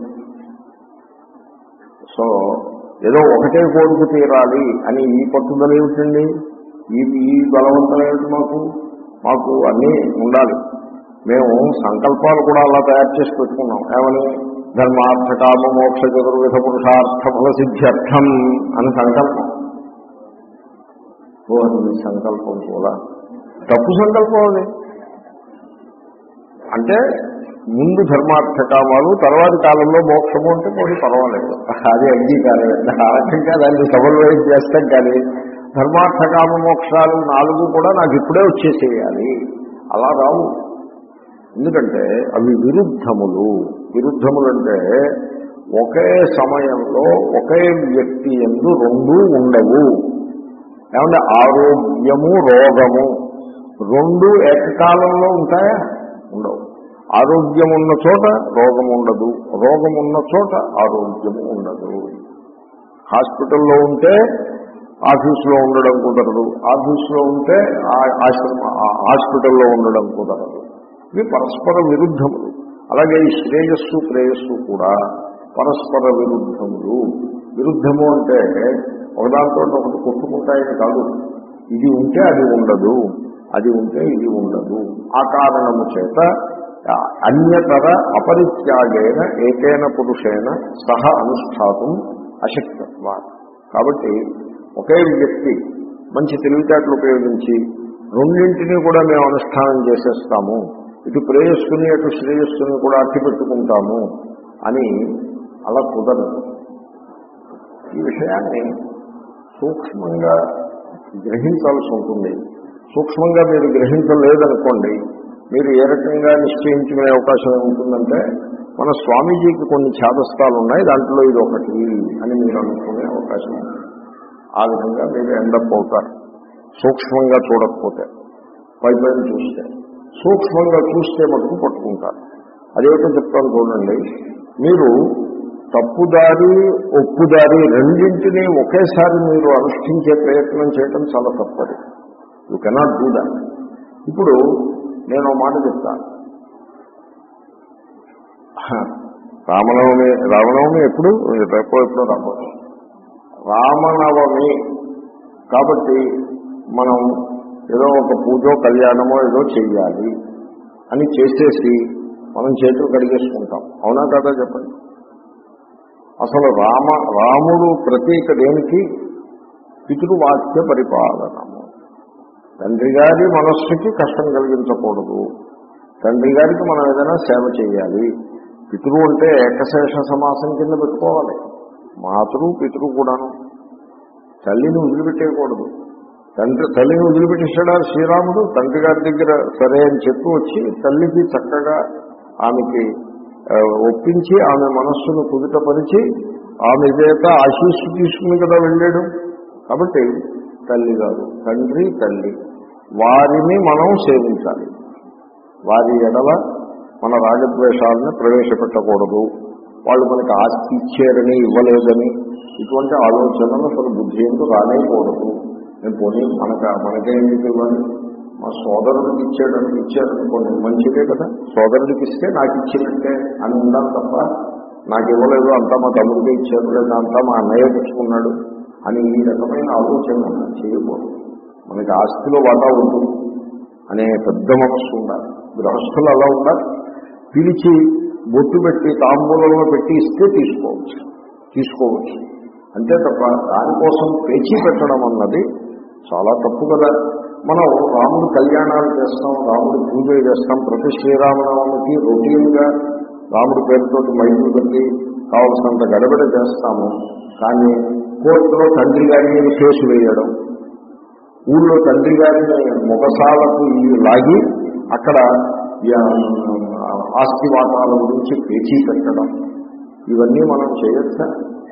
సో ఏదో ఒకటే కోరుకు తీరాలి అని ఈ పట్టుదల ఏమిటండి? ఈ ఈ బలవంతం ఏమిటి? మాకు మాకు అన్నీ ఉండాలి. మేము సంకల్పాలు కూడా అలా తయారు చేసి పెట్టుకున్నాం. ఏమని? ధర్మార్థ కామ మోక్ష చతుర్విధ పురుషార్థ ఫల సిద్ధ్యర్థం అని సంకల్పం. ఓ అది సంకల్పం కూడా తప్పు సంకల్పం. అది అంటే ముందు ధర్మార్థ కామాలు, తర్వాతి కాలంలో మోక్షము అంటే కొన్ని పర్వాలేదు, అది అంగీకారం. ఆ రకంగా దాన్ని సమన్వయం చేస్తాం. కానీ ధర్మార్థ కామ మోక్షాలు నాలుగు కూడా నాకు ఇప్పుడే వచ్చేసేయాలి అలా రావు. ఎందుకంటే అవి విరుద్ధములు. విరుద్ధములంటే ఒకే సమయంలో ఒకే వ్యక్తి యందు రెండూ ఉండవు. ఏమంటే ఆరోగ్యము రోగము రెండు ఏకకాలంలో ఉంటాయా? ఉండవు. ఆరోగ్యం ఉన్న చోట రోగం ఉండదు, రోగం ఉన్న చోట ఆరోగ్యము ఉండదు. హాస్పిటల్లో ఉంటే ఆఫీసులో ఉండడం కుదరదు, ఆఫీసులో ఉంటే ఆశ్రమ హాస్పిటల్లో ఉండడం కుదరదు. ఇవి పరస్పర విరుద్ధములు. అలాగే ఈ శ్రేయస్సు ప్రేయస్సు కూడా పరస్పర విరుద్ధములు. విరుద్ధము అంటే ఒకదాంతో ఒకటి కొట్టుకుంటాయని కాదు. ఇది ఉంటే అది ఉండదు, అది ఉంటే ఇది ఉండదు. ఆ కారణము చేత అన్యతర అపరిత్యాగేన ఏకేన పురుషేణ సహ అనుష్ఠాతం అశక్తత్వ. కాబట్టి ఒకే వ్యక్తి మంచి తెలివితేటలు ఉపయోగించి రెండింటినీ కూడా మేము అనుష్ఠానం చేసేస్తాము, ఇటు ప్రేయస్సుని అటు శ్రేయస్సుని కూడా అట్టి పెట్టుకుంటాము అని అలా కుదరదు. ఈ విషయాన్ని సూక్ష్మంగా గ్రహించాల్సి ఉంటుంది. సూక్ష్మంగా మీరు గ్రహించలేదనుకోండి, మీరు ఏ రకంగా నిశ్చయించుకునే అవకాశం ఉంటుందంటే, మన స్వామీజీకి కొన్ని ఛాదస్థాలు ఉన్నాయి, దాంట్లో ఇది ఒకటి అని మీరు అనుకునే అవకాశం ఉంది. ఆ విధంగా మీరు ఎండప్ అవుతారు. సూక్ష్మంగా చూడకపోతే, పై పైన చూస్తే, సూక్ష్మంగా చూస్తే మటుకు పట్టుకుంటారు. అదేమిటో చెప్తాను చూడండి. మీరు తప్పుదారి ఒప్పుదారి రెండింటినీ ఒకేసారి మీరు అనుష్ఠించే ప్రయత్నం చేయడం చాలా తప్పది. You cannot do that. ఇప్పుడు నేను ఒక మాట చెప్తాను. రామనవమి రామనవమి ఎప్పుడు రేపో ఎప్పుడో రాబోదు. రామనవమి కాబట్టి మనం ఏదో ఒక పూజో కళ్యాణమో ఏదో చెయ్యాలి అని చేసేసి మనం చేతులు కడిగేసుకుంటాం. అవునా కదా చెప్పండి. అసలు రామ రాముడు ప్రతీక దేనికి? పితృవాక్య పరిపాలనము. తండ్రి గారి మనస్సుకి కష్టం కలిగించకూడదు. తండ్రి గారికి మనం ఏదైనా సేవ చేయాలి. పితృవు అంటే ఏకశేష సమాసం కింద పెట్టుకోవాలి. మాతృ పితృ కూడాను. తల్లిని వదిలిపెట్టేయకూడదు. తండ్రి తల్లిని వదిలిపెట్టేశాడా శ్రీరాముడు? తండ్రి గారి దగ్గర సరే అని చెప్పి వచ్చి తల్లికి చక్కగా ఆమెకి ఒప్పించి ఆమె మనస్సును కుదుటపరిచి ఆమె చేత ఆశీస్సు తీసుకుని కదా వెళ్ళాడు. కాబట్టి తల్లి గారు, తండ్రి తల్లి, వారిని మనం సేవించాలి. వారి ఎడల మన రాగద్వేషాలను ప్రవేశపెట్టకూడదు. వాళ్ళు మనకి ఆస్తి ఇచ్చారని ఇవ్వలేదని ఇటువంటి ఆలోచనలు అసలు బుద్ధి ఎందుకు రానేకూడదు. నేను పోనీ మనక మనకే ఎందుకు ఇవ్వాలి? మా సోదరుడికి ఇచ్చాడని ఇచ్చారనుకోండి, మంచిదే కదా. సోదరుడికి ఇస్తే నాకు ఇచ్చినట్టే అని ఉండాలి తప్ప, నాకు ఇవ్వలేదు అంతా మా తమ్ముడికే ఇచ్చారు, లేదా అంతా మా అన్నయ్య తెచ్చుకున్నాడు అని ఈ రకమైన ఆలోచన చేయకూడదు. మనకి ఆస్తిలో వాటా ఉంటుంది అనే పెద్ద మనస్సు ఉండాలి. గృహస్థులు అలా ఉండాలి. పిలిచి బొట్టు పెట్టి తాంబూలంలో పెట్టి ఇస్తే తీసుకోవచ్చు తీసుకోవచ్చు అంతే తప్ప దానికోసం పేచీ పెట్టడం అన్నది చాలా తప్పు కదా. మనం రాముడి కళ్యాణాలు చేస్తాం, రాముడి పూజలు చేస్తాం. ప్రతి శ్రీరామనవమికి రొటీన్గా రాముడి పేరుతోటి మైకులు పెట్టి కావలసినంత గడబడ చేస్తాము. కానీ కోర్టులో తండ్రి గారిని కేసు వేయడం, ఊళ్ళో తండ్రి గారిని మొగసాలకు లాగి అక్కడ ఆస్తి వాటాల గురించి పేచీ పెట్టడం, ఇవన్నీ మనం చేయొచ్చా?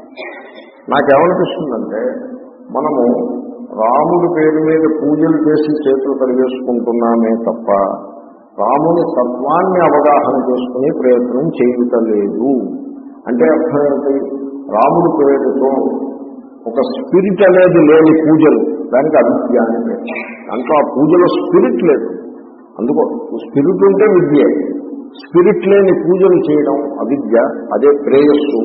నాకేమనిపిస్తుందంటే, మనము రాముడి పేరు మీద పూజలు చేసి చేతులు కలిగేసుకుంటున్నామే తప్ప రాముని తత్వాన్ని అవగాహన చేసుకునే ప్రయత్నం చేయటలేదు. అంటే అర్థం ఏంటి? రాముడి పేరుతో ఒక స్పిరిట్ అనేది లేని పూజలు, దానికి అవిద్య అని పేరు. దాంట్లో ఆ పూజలో స్పిరిట్ లేదు. అందుకో స్పిరిట్ ఉంటే విద్య, స్పిరిట్ లేని పూజలు చేయడం అవిద్య, అదే ప్రేయస్సు.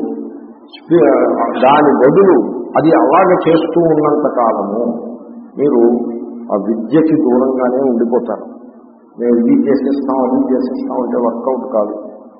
దాని బదులు అది అలాగే చేస్తూ ఉన్నంత కాలము మీరు ఆ విద్యకి దూరంగానే ఉండిపోతారు. మేము ఇది చేసేస్తాం అది చేసేస్తాం అంటే వర్కౌట్ కాదు.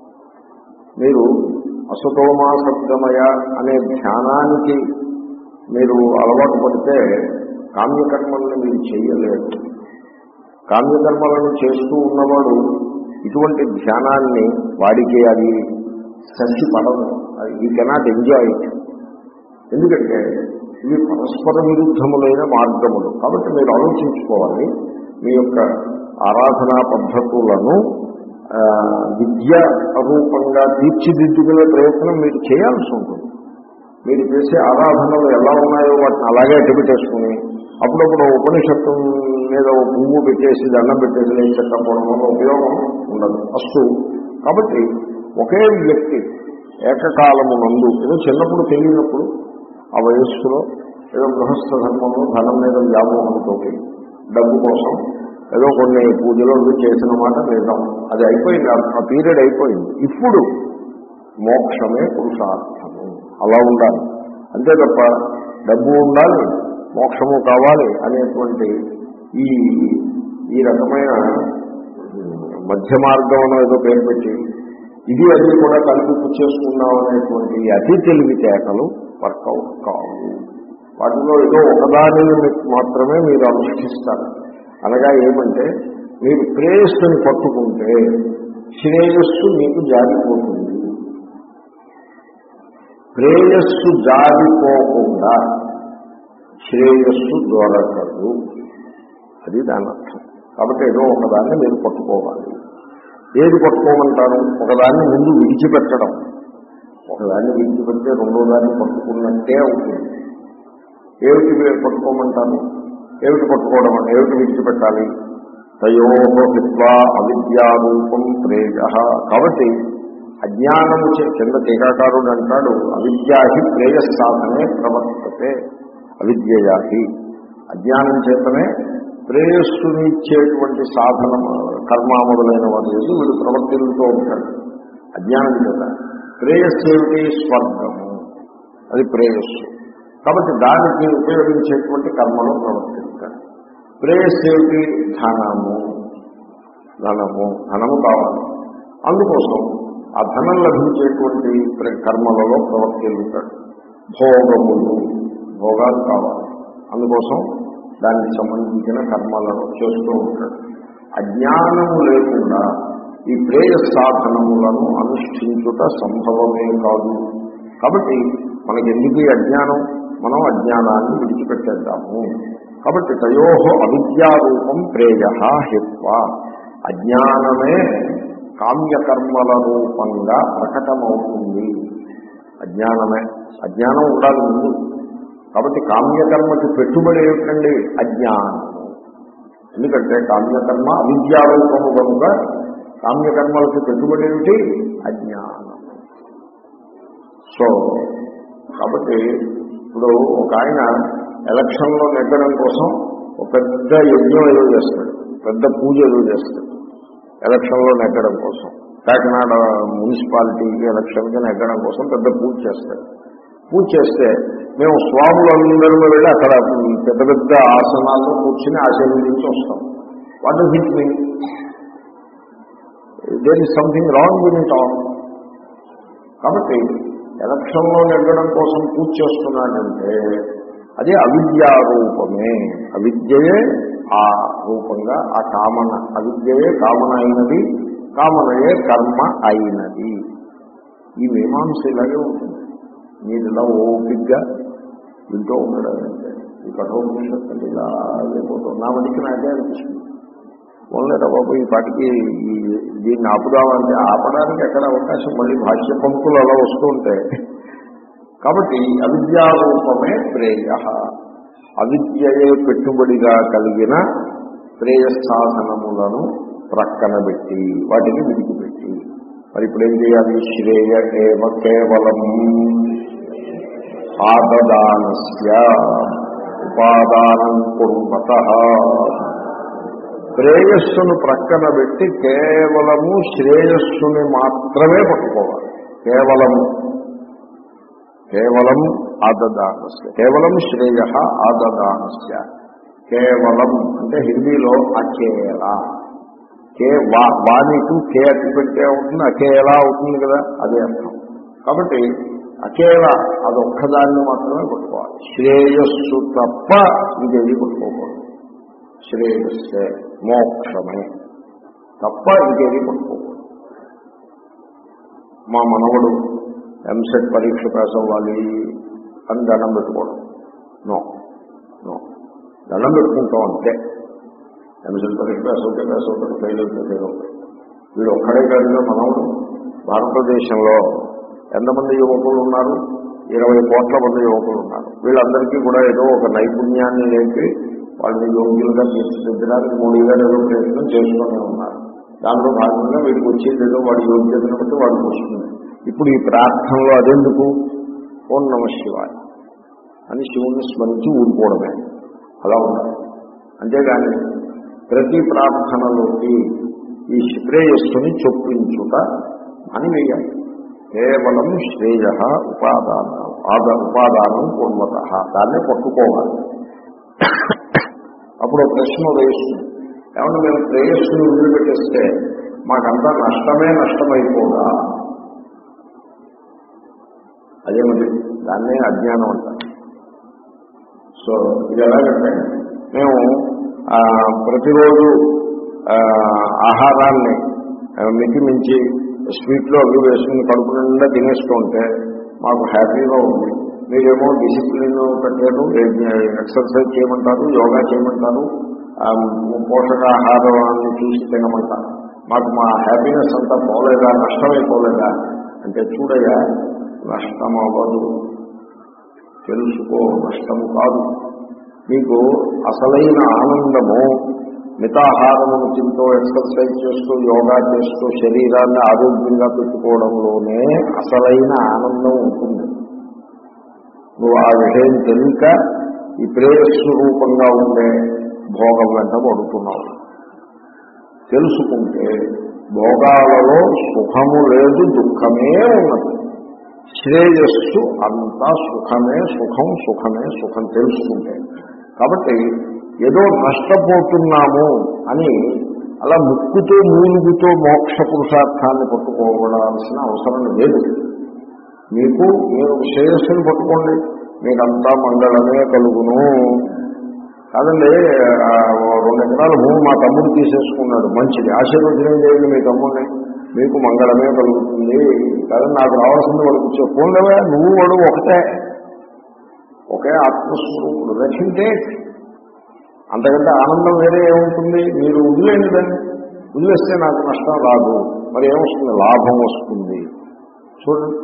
మీరు అసతోమా సద్గమయ అనే ధ్యానానికి మీరు అలవాటు పడితే కామ్యకర్మలను మీరు చేయలేరు. కామ్యకర్మలను చేస్తూ ఉన్నవాడు ఇటువంటి ధ్యానాన్ని వాడికి అది సచ్చి పడదు. ఈ కెనాట్ ఎంజాయ్ ఇట్. ఎందుకంటే ఇవి పరస్పర విరుద్ధములైన మార్గములు. కాబట్టి మీరు ఆలోచించుకోవాలి. మీ యొక్క ఆరాధనా పద్ధతులను విద్య రూపంగా తీర్చిదిద్దుకునే ప్రయత్నం మీరు చేయాల్సి ఉంటుంది. మీరు చేసే ఆరాధనలు ఎలా ఉన్నాయో వాటిని అలాగే అడ్డుపెట్టేసుకుని అప్పుడప్పుడు ఉపనిషత్తు మీద ఒక పువ్వు పెట్టేసి దండం పెట్టేసి నేను చెప్పకపోవడం వల్ల ఉపయోగం ఉండదు. అస్తు కాబట్టి ఒకే వ్యక్తి ఏకకాలము నందు ఏదో చిన్నప్పుడు తెలియనప్పుడు ఆ వయస్సులో ఏదో గృహస్థ ధర్మంలో ధనం మీద వ్యామోహంతో డబ్బు కోసం ఏదో కొన్ని పూజలు చేసిన మాట నిజం. అది అయిపోయింది, ఆ పీరియడ్ అయిపోయింది. ఇప్పుడు మోక్షమే పురుషార్థము. అలా ఉండాలి అంతే తప్ప డబ్బు ఉండాలి మోక్షము కావాలి అనేటువంటి ఈ ఈ రకమైన మధ్య మార్గం ఏదో పేరు పెట్టి ఇది అది కూడా కలిపి పుచ్చేసుకున్నాం అనేటువంటి అతి తెలివితేటలు వర్కౌట్ కావు. వాటిలో ఏదో ఒకదానిని మాత్రమే మీరు అనుష్ఠిస్తారు. అనగా ఏమంటే, మీరు ప్రేయస్సుని పట్టుకుంటే శ్రేయస్సు మీకు జారిపోతుంది. ప్రేయస్సు జారిపోకుండా శ్రేయస్సు దొరకదు. అది దాని అర్థం. కాబట్టి ఏదో ఒకదాన్ని మీరు పట్టుకోవాలి. ఏది పట్టుకోమంటారు? ఒకదాన్ని ముందు విడిచిపెట్టడం. ఒకదాన్ని విడిచిపెడితే రెండో దాన్ని పట్టుకున్నట్టే అవుతుంది. ఏమిటి పట్టుకోమంటారు? ఏమిటి పట్టుకోవడం అంటే ఏమిటి విడిచిపెట్టాలి? తయోహో హిత్వా అవిద్యారూపం ప్రేయ. కాబట్టి అజ్ఞానము కింద టీకాకారుడు అంటాడు, అవిద్యాహి ప్రేయస్సాధనే ప్రవర్తతే. అవిద్యయాహి అజ్ఞానం చేతనే ప్రేయస్సునిచ్చేటువంటి సాధన కర్మ మొదలైన వాటి వీడు ప్రవర్తిల్లుతూ ఉంటాడు. అజ్ఞానం చేత ప్రేయస్సు ఏమిటి? స్వర్గము, అది ప్రేయస్సు. కాబట్టి దానికి ఉపయోగించేటువంటి కర్మలో ప్రవర్తిస్తాడు. ప్రేయస్సు ఏమిటి? ధనము. ధనము ధనము కావాలి. అందుకోసం ఆ ధనం లభించేటువంటి కర్మలలో ప్రవర్తిల్లుతాడు. భోగములు, భోగాలు కావాలి. అందుకోసం దానికి సంబంధించిన కర్మలను చేస్తూ ఉంటాడు. అజ్ఞానము లేకుండా ఈ ప్రేయ సాధనములను అనుష్ఠించుట సంభవమే కాదు. కాబట్టి మనకి ఎందుకు ఈ అజ్ఞానం? మనం అజ్ఞానాన్ని విడిచిపెట్టేద్దాము. కాబట్టి తయోహో అవిద్యారూపం ప్రేయ హిత్వ. అజ్ఞానమే కామ్యకర్మల రూపంగా ప్రకటమవుతుంది. అజ్ఞానమే, అజ్ఞానం ఉండాలి ముందు. కాబట్టి కామ్యకర్మకి పెట్టుబడి ఏమిటండి? అజ్ఞానము. ఎందుకంటే కామ్యకర్మ అవిద్యారూపము కనుక కామ్యకర్మలకి పెట్టుబడి ఏమిటి? అజ్ఞానము. సో కాబట్టి ఇప్పుడు ఒక ఆయన ఎలక్షన్లో నెగ్గడం కోసం ఒక పెద్ద యజ్ఞం ఏదో చేస్తాడు, పెద్ద పూజ ఏదో చేస్తాడు ఎలక్షన్లో నెగ్గడం కోసం. కాకినాడ మున్సిపాలిటీకి ఎలక్షన్కి నెగ్గడం కోసం పెద్ద పూజ చేస్తాడు. పూజ చేస్తే మేము స్వాములందరూ వెళ్ళి అక్కడ పెద్ద పెద్ద ఆసనాల్లో కూర్చుని ఆశీర్వదించి వస్తాం. What does it mean? There is something wrong in it all. కాబట్టి ఎలక్షన్లో నెగ్గడం కోసం పూజ చేస్తున్నాడంటే అది అవిద్యారూపమే. అవిద్యయే ఆ రూపంగా ఆ కామన, అవిద్యయే కామన అయినది, కామనయే కర్మ అయినది. ఈ మీమాంస ఇలాగే ఉంటుంది. మీరు ఇలా ఓపిగ్గా వింటూ ఉండడం అంటే ఈ కఠోపనిషత్తు ఇలా అయిపోతుంది. నా మటుకు నాకే అనిపిస్తుంది, ఓన్లేట బాబు ఈ పాటికి ఈ దీన్ని ఆపుదామంటే ఆపడానికి ఎక్కడ అవకాశం? మళ్ళీ భాష్య పంక్తులు అలా వస్తూ ఉంటాయి. కాబట్టి అవిద్యారూపమే ప్రేయ. అవిద్యయే పెట్టుబడిగా కలిగిన ప్రేయసాధనములను ప్రక్కన పెట్టి వాటిని విడిచిపెట్టి మరి ఇప్పుడు ఏం చేయాలి? శ్రేయ ఏవ కేవలం ఆదదానస్య ఉపాదానం కుర్వతః. ప్రేయస్సును ప్రక్కన పెట్టి కేవలము శ్రేయస్సుని మాత్రమే పట్టుకోవాలి. కేవలము కేవలం ఆదదానస్య, కేవలం శ్రేయ ఆదదానస్య. కేవలం అంటే హిందీలో అకేలా, కే వా వాణికు కే అట్టి పెట్టే అవుతుంది, అకేలా అవుతుంది కదా, అదే అర్థం. కాబట్టి అకేలా అదొక్కదాన్ని మాత్రమే పట్టుకోవాలి. శ్రేయస్సు తప్ప ఇంకేది పట్టుకోకూడదు. శ్రేయస్సే మోక్షమే తప్ప ఇంకేది పట్టుకోకూడదు. మా మనవడు ఎంసెట్ పరీక్ష పాస్ అవ్వాలి అని దండం పెట్టుకోవడం, నో నో దండం పెట్టుకుంటాం అంతే. ఎంసెట్ పరీక్ష పాస్ అవుతే పాస్ అవుతాడు, ఫెయిల్ అవుతే ఫెయిల్ అవుతాడు. వీడు ఒక్కడే కాదుగా మనవడు. భారతదేశంలో ఎంతమంది యువకులు ఉన్నారు? ఇరవై కోట్ల మంది యువకులు ఉన్నారు. వీళ్ళందరికీ కూడా ఏదో ఒక నైపుణ్యాన్ని లేపి వాళ్ళని యోగ్యులుగా తీర్చిదిద్దడానికి మోడీ గారు ఏదో ప్రయత్నం చేసుకునే ఉన్నారు. దాంట్లో భాగంగా వీడికి వచ్చేది ఏదో వాడి యోగ్యతను బట్టి వాడికి వస్తుంది. ఇప్పుడు ఈ ప్రార్థనలో అదెందుకు? ఓం నమ శివాయ అని శివుణ్ణి స్మరించి ఊరుకోవడమే. అలా ఉండాలి. అంతేగాని ప్రతి ప్రార్థనలోకి ఈ శ్రేయస్సుని చొప్పించుట అని వేయాలి. కేవలం శ్రేయ ఉపాదానం ఆద ఉపాదానం పూర్వత దాన్నే పట్టుకోవాలి. అప్పుడు ప్రశ్న ఉదయిస్తుంది, ఏమన్నా మేము శ్రేయస్సును వదిలిపెట్టేస్తే మాకంతా నష్టమే నష్టమైపోదా? అదే మరి దాన్నే అజ్ఞానం అంటారు. సో ఇది ఎలాగంటే మేము ప్రతిరోజు ఆహారాన్ని మితి మించి స్వీట్లో అవి వేసుకుని కడుపు నిండా తినేస్తూ ఉంటే మాకు హ్యాపీగా ఉంది. మీరేమో డిసిప్లిన్ పెట్టారు, ఎక్సర్సైజ్ చేయమంటారు, యోగా చేయమంటారు, పోషకాహారాన్ని చూసి తినమంటారు. మాకు మా హ్యాపీనెస్ అంతా పోలేదా, నష్టమైపోలేదా అంటే చూడగా నష్టం అవ్వదు, తెలుసుకో, నష్టము కాదు. మీకు అసలైన ఆనందము మితాహారమును తింటూ ఎక్సర్సైజ్ చేస్తూ యోగా చేస్తూ శరీరాన్ని ఆరోగ్యంగా పెట్టుకోవడంలోనే అసలైన ఆనందం ఉంటుంది. నువ్వు ఆ విషయం తెలియక ఈ ప్రేయస్సు రూపంగా ఉండే భోగం వెంట పడుతున్నావు. తెలుసుకుంటే భోగాలలో సుఖము లేదు, దుఃఖమే ఉన్నది. శ్రేయస్సు అంతా సుఖమే, సుఖం సుఖమే సుఖం తెలుసుకుంటే. కాబట్టి ఏదో నష్టపోతున్నాము అని అలా ముక్కుతో మూలుగుతో మోక్ష పురుషార్థాన్ని పట్టుకోవడాల్సిన అవసరం లేదు. మీకు మీరు శ్రేయస్సుని పట్టుకోండి, మీకంతా మంగళమే కలుగును. కాదండి, రెండు ఎకరాల భూమి మా తమ్ముడు తీసేసుకున్నాడు, మంచిది, ఆశీర్వచనం చేయండి మీ తమ్ముడిని, మీకు మంగళమే కలుగుతుంది. కాదని నాకు రావాల్సింది వాడికి వచ్చే ఫోన్లవే, నువ్వు వాడు ఒకటే, ఒకే ఆత్మస్వరూపుడు. రక్షింటే అంతకంటే ఆనందం వేరే ఏముంటుంది? మీరు వదిలేండి, దాన్ని వదిలేస్తే నాకు నష్టం రాదు, మరి ఏమొస్తుంది? లాభం వస్తుంది. చూడండి,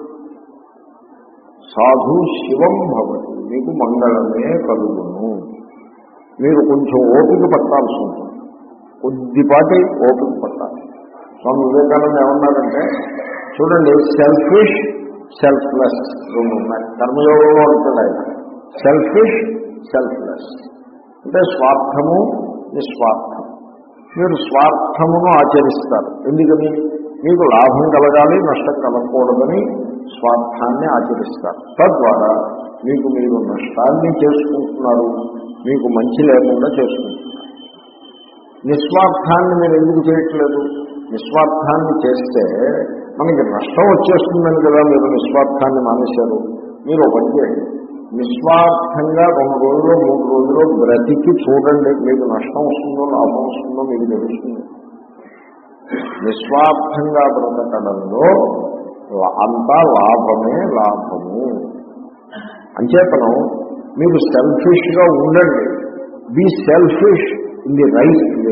సాధు శివం భవతి, మీకు మంగళమే కలుగును. మీరు కొంచెం ఓపిక పట్టాల్సి ఉంటుంది, కొద్దిపాటి ఓపిక పట్టాలి. స్వామి వివేకానంద ఏమన్నారంటే, చూడండి, సెల్ఫిష్ సెల్ఫ్లెస్ రెండు ఉన్నాయి. కర్మయోగంలో ఉంటుంది ఆయన. సెల్ఫిష్ సెల్ఫ్లెస్ అంటే స్వార్థము నిస్వార్థం. మీరు స్వార్థమును ఆచరిస్తారు. ఎందుకని? మీకు లాభం కలగాలి, నష్టం కలగకూడదని స్వార్థాన్ని ఆచరిస్తారు. తద్వారా మీకు మీరు నష్టాన్ని చేసుకుంటున్నారు, మీకు మంచి లేకుండా చేసుకుంటున్నారు. నిస్వార్థాన్ని మీరు ఎందుకు చేయట్లేదు? నిస్వార్థాన్ని చేస్తే మనకి నష్టం వచ్చేస్తుందని కదా మీరు నిస్వార్థాన్ని మానేశారు. మీరు ఒక పని చేయండి, నిస్వార్థంగా రెండు రోజులు మూడు రోజులు బ్రతికి చూడండి, మీకు నష్టం వస్తుందో లాభం వస్తుందో మీకు తెలుస్తుంది. నిస్వార్థంగా బ్రతకడంలో అంతా లాభమే లాభము. అంచేతనం మీకు సెల్ఫిష్గా ఉండండి. Be selfish in the right way.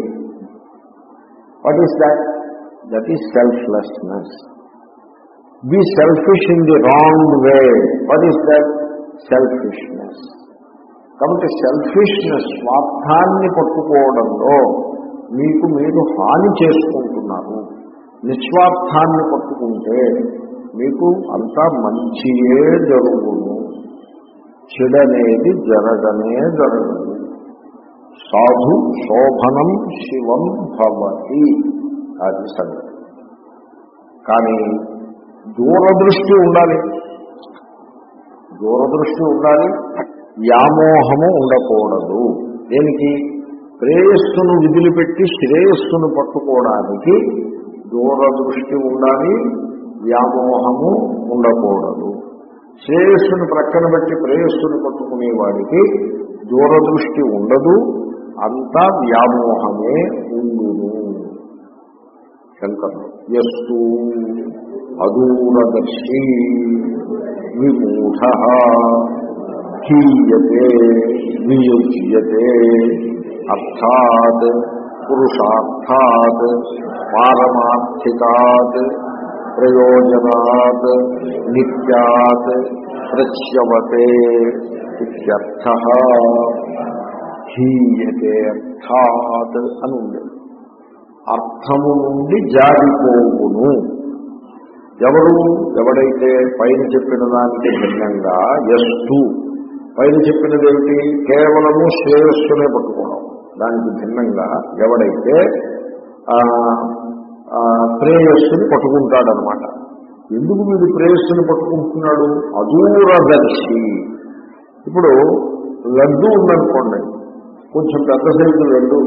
What is that? That is selflessness. Be selfish in the wrong way. What is that? Selfishness. కాబట్టి సెల్ఫిష్నెస్, స్వార్థాన్ని పట్టుకోవడంలో మీకు మీరు హాని చేసుకుంటున్నారు. నిస్వార్థాన్ని పట్టుకుంటే మీకు అంతా మంచియే జరుగును, చెడనేది జరగనే జరగదు. సాధు శోభనం శివం భవతి, అది సంగతి. కానీ దూరదృష్టి ఉండాలి, దూరదృష్టి ఉండాలి, వ్యామోహము ఉండకూడదు. దేనికి? ప్రేయస్సును విదిలిపెట్టి శ్రేయస్సును పట్టుకోవడానికి దూరదృష్టి ఉండాలి, వ్యామోహము ఉండకూడదు. శ్రేయస్సును ప్రక్కన పెట్టి ప్రేయస్సును పట్టుకునే వాడికి దూరదృష్టి ఉండదు, అంతా వ్యామోహమే ఉండును. శంకరుడు యస్తు అదూరదర్శి విమూఢ హీయతే వియుజ్యతే అర్థాత్ పురుషార్థాత్ పారమార్థికాత్ ప్రయోజనాత్ నిత్యాత్ ప్రచ్యవతే ఇత్యర్థః. హీయతే అర్థాత్ అని ఉంది. అర్థము నుండి జారిపోవును. ఎవరు? ఎవడైతే పైన చెప్పిన దానికి భిన్నంగా, యస్తు పైన చెప్పినదేమిటి? కేవలము శ్రేయస్సునే పట్టుకోవడం. దానికి భిన్నంగా ఎవడైతే ప్రేయస్సుని పట్టుకుంటాడనమాట. ఎందుకు వీడు ప్రేయస్సుని పట్టుకుంటున్నాడు? అదూరదర్శి. ఇప్పుడు లడ్డు ఉందనుకోండి, కొంచెం పెద్ద సైజు లడ్డు.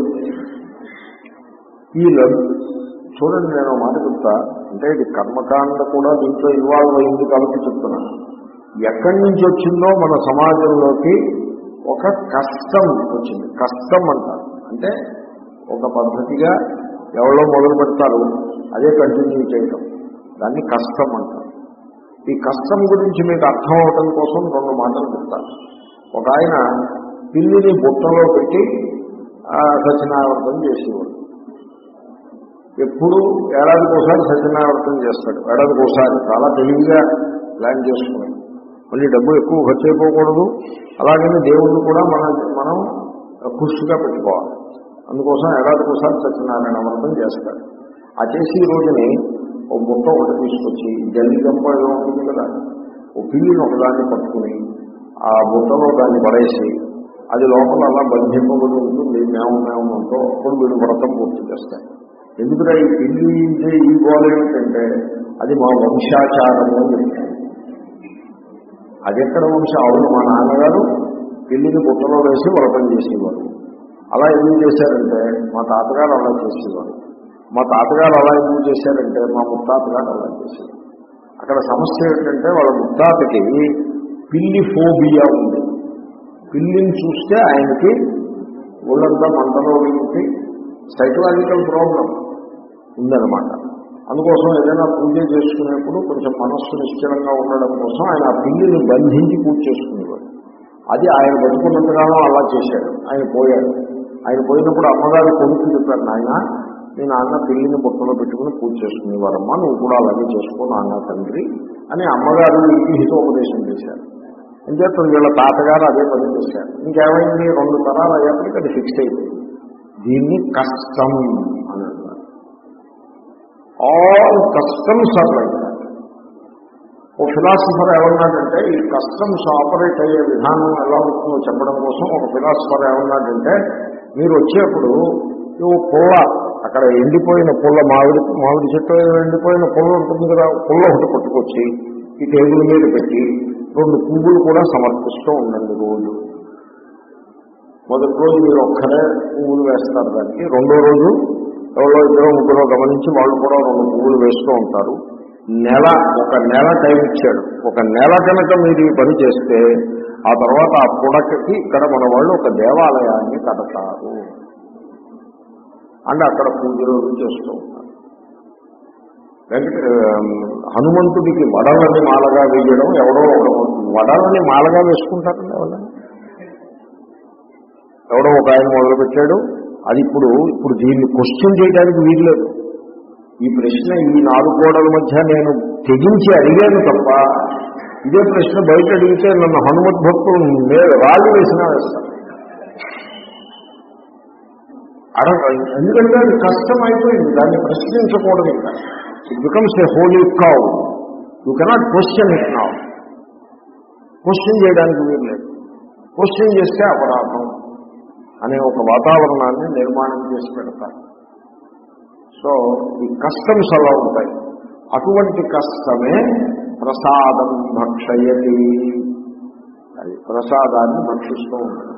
ఈ లడ్డు చూడండి, నేను మాట చెప్తా, అంటే ఇది కర్మకాండ కూడా దీంట్లో ఇన్వాల్వ్ అయింది కాబట్టి చెప్తున్నా. ఎక్కడి నుంచి వచ్చిందో మన సమాజంలోకి ఒక కష్టం వచ్చింది. కష్టం అంటారు అంటే ఒక పద్ధతిగా ఎవరో మొదలు పెడతారు, అదే కంటిన్యూ చేయటం, దాన్ని కష్టం అంటారు. ఈ కష్టం గురించి మీకు అర్థం అవటం కోసం రెండు మాటలు చెప్తారు. ఒక ఆయన పిల్లిని బుట్టలో పెట్టి సత్యనారాయణ చేసేవాడు. ఎప్పుడు ఏడాదికి ఒకసారి సత్యనారాయణ వ్రతం చేస్తాడు. ఏడాదికి ఒకసారి చాలా తెలివిగా ప్లాన్ చేసుకుని, మళ్ళీ డబ్బు ఎక్కువ ఖర్చు అయిపోకూడదు, అలాగని దేవుణ్ణి కూడా మనం మనం ఖుషిగా పెట్టుకోవాలి. అందుకోసం ఏడాదికి ఒకసారి సత్యనారాయణ వ్రతం చేస్తాడు. ఆ చేసి రోజుని ఓ బుట్ట ఒకటి తీసుకొచ్చి జల్లి గంప ఏదో ఉంటుంది కదా, ఓ పిల్లిని ఒకదాన్ని పట్టుకుని ఆ బుట్టలో దాన్ని పడేసి అది లోపల అలా బంధింపబడి ఉంటుంది మేము మేమంతో అప్పుడు వీడు వ్రతం పూర్తి చేస్తాడు. ఎందుకంటే ఈ పిల్లి ఈ గోళ ఏమిటంటే అది మా వంశాచారము అని చెప్తాను. అది ఎక్కడ వంశం? అవును, మా నాన్నగారు పిల్లిని బుట్టలో వేసి వ్రతం చేసేవారు. అలా ఎందుకు చేశారంటే మా తాతగారు అలా చేసేవారు. మా తాతగారు అలా ఎందుకు చేశారంటే మా ముత్తాతగారు అలా చేసేవారు. అక్కడ సమస్య ఏంటంటే వాళ్ళ ముత్తాతకి పిల్లి ఫోబియా ఉంది. పిల్లిని చూస్తే ఆయనకి ఒళ్ళంతా మంటలో ఉంటే సైకలాజికల్ ప్రాబ్లం ఉందన్నమాట. అందుకోసం ఏదైనా పూజ చేసుకునేప్పుడు కొంచెం మనస్సు నిశ్చలంగా ఉండడం కోసం ఆయన ఆ పిల్లిని బంధించి పూజ చేసుకునేవాడు. అది ఆయన బతుకున్నంతకాలం అలా చేశాడు. ఆయన పోయాడు. ఆయన పోయినప్పుడు అమ్మగారు కొడుకు చెప్పారు, నాయన మీ నాన్న పిల్లిని బుట్టలో పెట్టుకుని పూజ చేసుకునేవారమ్మా, నువ్వు కూడా అలాగే చేసుకో నాన్న తండ్రి అని అమ్మగారు ఇంటికి హితోపదేశం చేశారు. ఏం చేస్తారు, వీళ్ళ తాతగారు అదే పని చేశారు. ఇంకేమైంది, రెండు తరాలు అయ్యేప్పటికీ అది ఫిక్స్ అయిపోయింది. దీన్ని కష్టం అని అంటారు. All customs are like that. ఓ ఫిలాసఫర్ ఏమన్నాడంటే ఈ కస్టమ్స్ ఆపరేట్ అయ్యే విధానం ఎలా ఉంటుందో చెప్పడం కోసం ఒక ఫిలాసఫర్ ఏమన్నాడంటే, మీరు వచ్చేప్పుడు ఓ పుల్ల, అక్కడ ఎండిపోయిన పుల్ల, మామిడి మామిడి చెట్టు ఎండిపోయిన పుల్ల ఉంటుంది కదా, పుల్ల ఒకటి పట్టుకొచ్చి ఈ టేబుల్ మీద పెట్టి రెండు పువ్వులు కూడా సమర్పిస్తూ ఉండండి రోజు. మొదటి రోజు మీరు ఒక్కరే పువ్వులు వేస్తారు దానికి, రెండో రోజు ఎవరో ఇద్దరు ముగ్గురో గమనించి వాళ్ళు కూడా రెండు పువ్వులు వేస్తూ ఉంటారు. నెల ఒక నెల టైం ఇచ్చాడు. ఒక నెల కనుక మీరు ఈ పని చేస్తే ఆ తర్వాత ఆ పుడకకి ఇక్కడ మన వాళ్ళు ఒక దేవాలయాన్ని కడతారు అంటే అక్కడ పూజలు చేస్తూ ఉంటారు. వెంకట హనుమంతుడికి వడలని మాలగా వేయడం ఎవడో ఒక వడలని మాలగా వేసుకుంటారండి ఎవరైనా. ఎవడో ఒక ఆయన మొదలుపెట్టాడు. అది ఇప్పుడు ఇప్పుడు దీన్ని క్వశ్చన్ చేయడానికి వీల్లేదు. ఈ ప్రశ్న ఈ నాలుగు గోడల మధ్య నేను తెగించి అడిగాను తప్ప ఇదే ప్రశ్న బయట అడిగితే నన్ను హనుమద్భక్తులు రాళ్ళు వేసినా వేస్తాను. అడ ఎందుకంటే అది కష్టం అయిపోయింది, దాన్ని ప్రశ్నించకూడదు. ఇంకా it becomes a holy cow. You cannot question it now. Question చేయడానికి వీల్లేదు. క్వశ్చన్ చేస్తే అపరాధం అనే ఒక వాతావరణాన్ని నిర్మాణం చేసి పెడతారు. సో ఈ కష్టమ్స్ అలా ఉంటాయి. అటువంటి కష్టమే ప్రసాదం భక్షయతి. అది ప్రసాదాన్ని భక్షిస్తూ ఉంటుంది.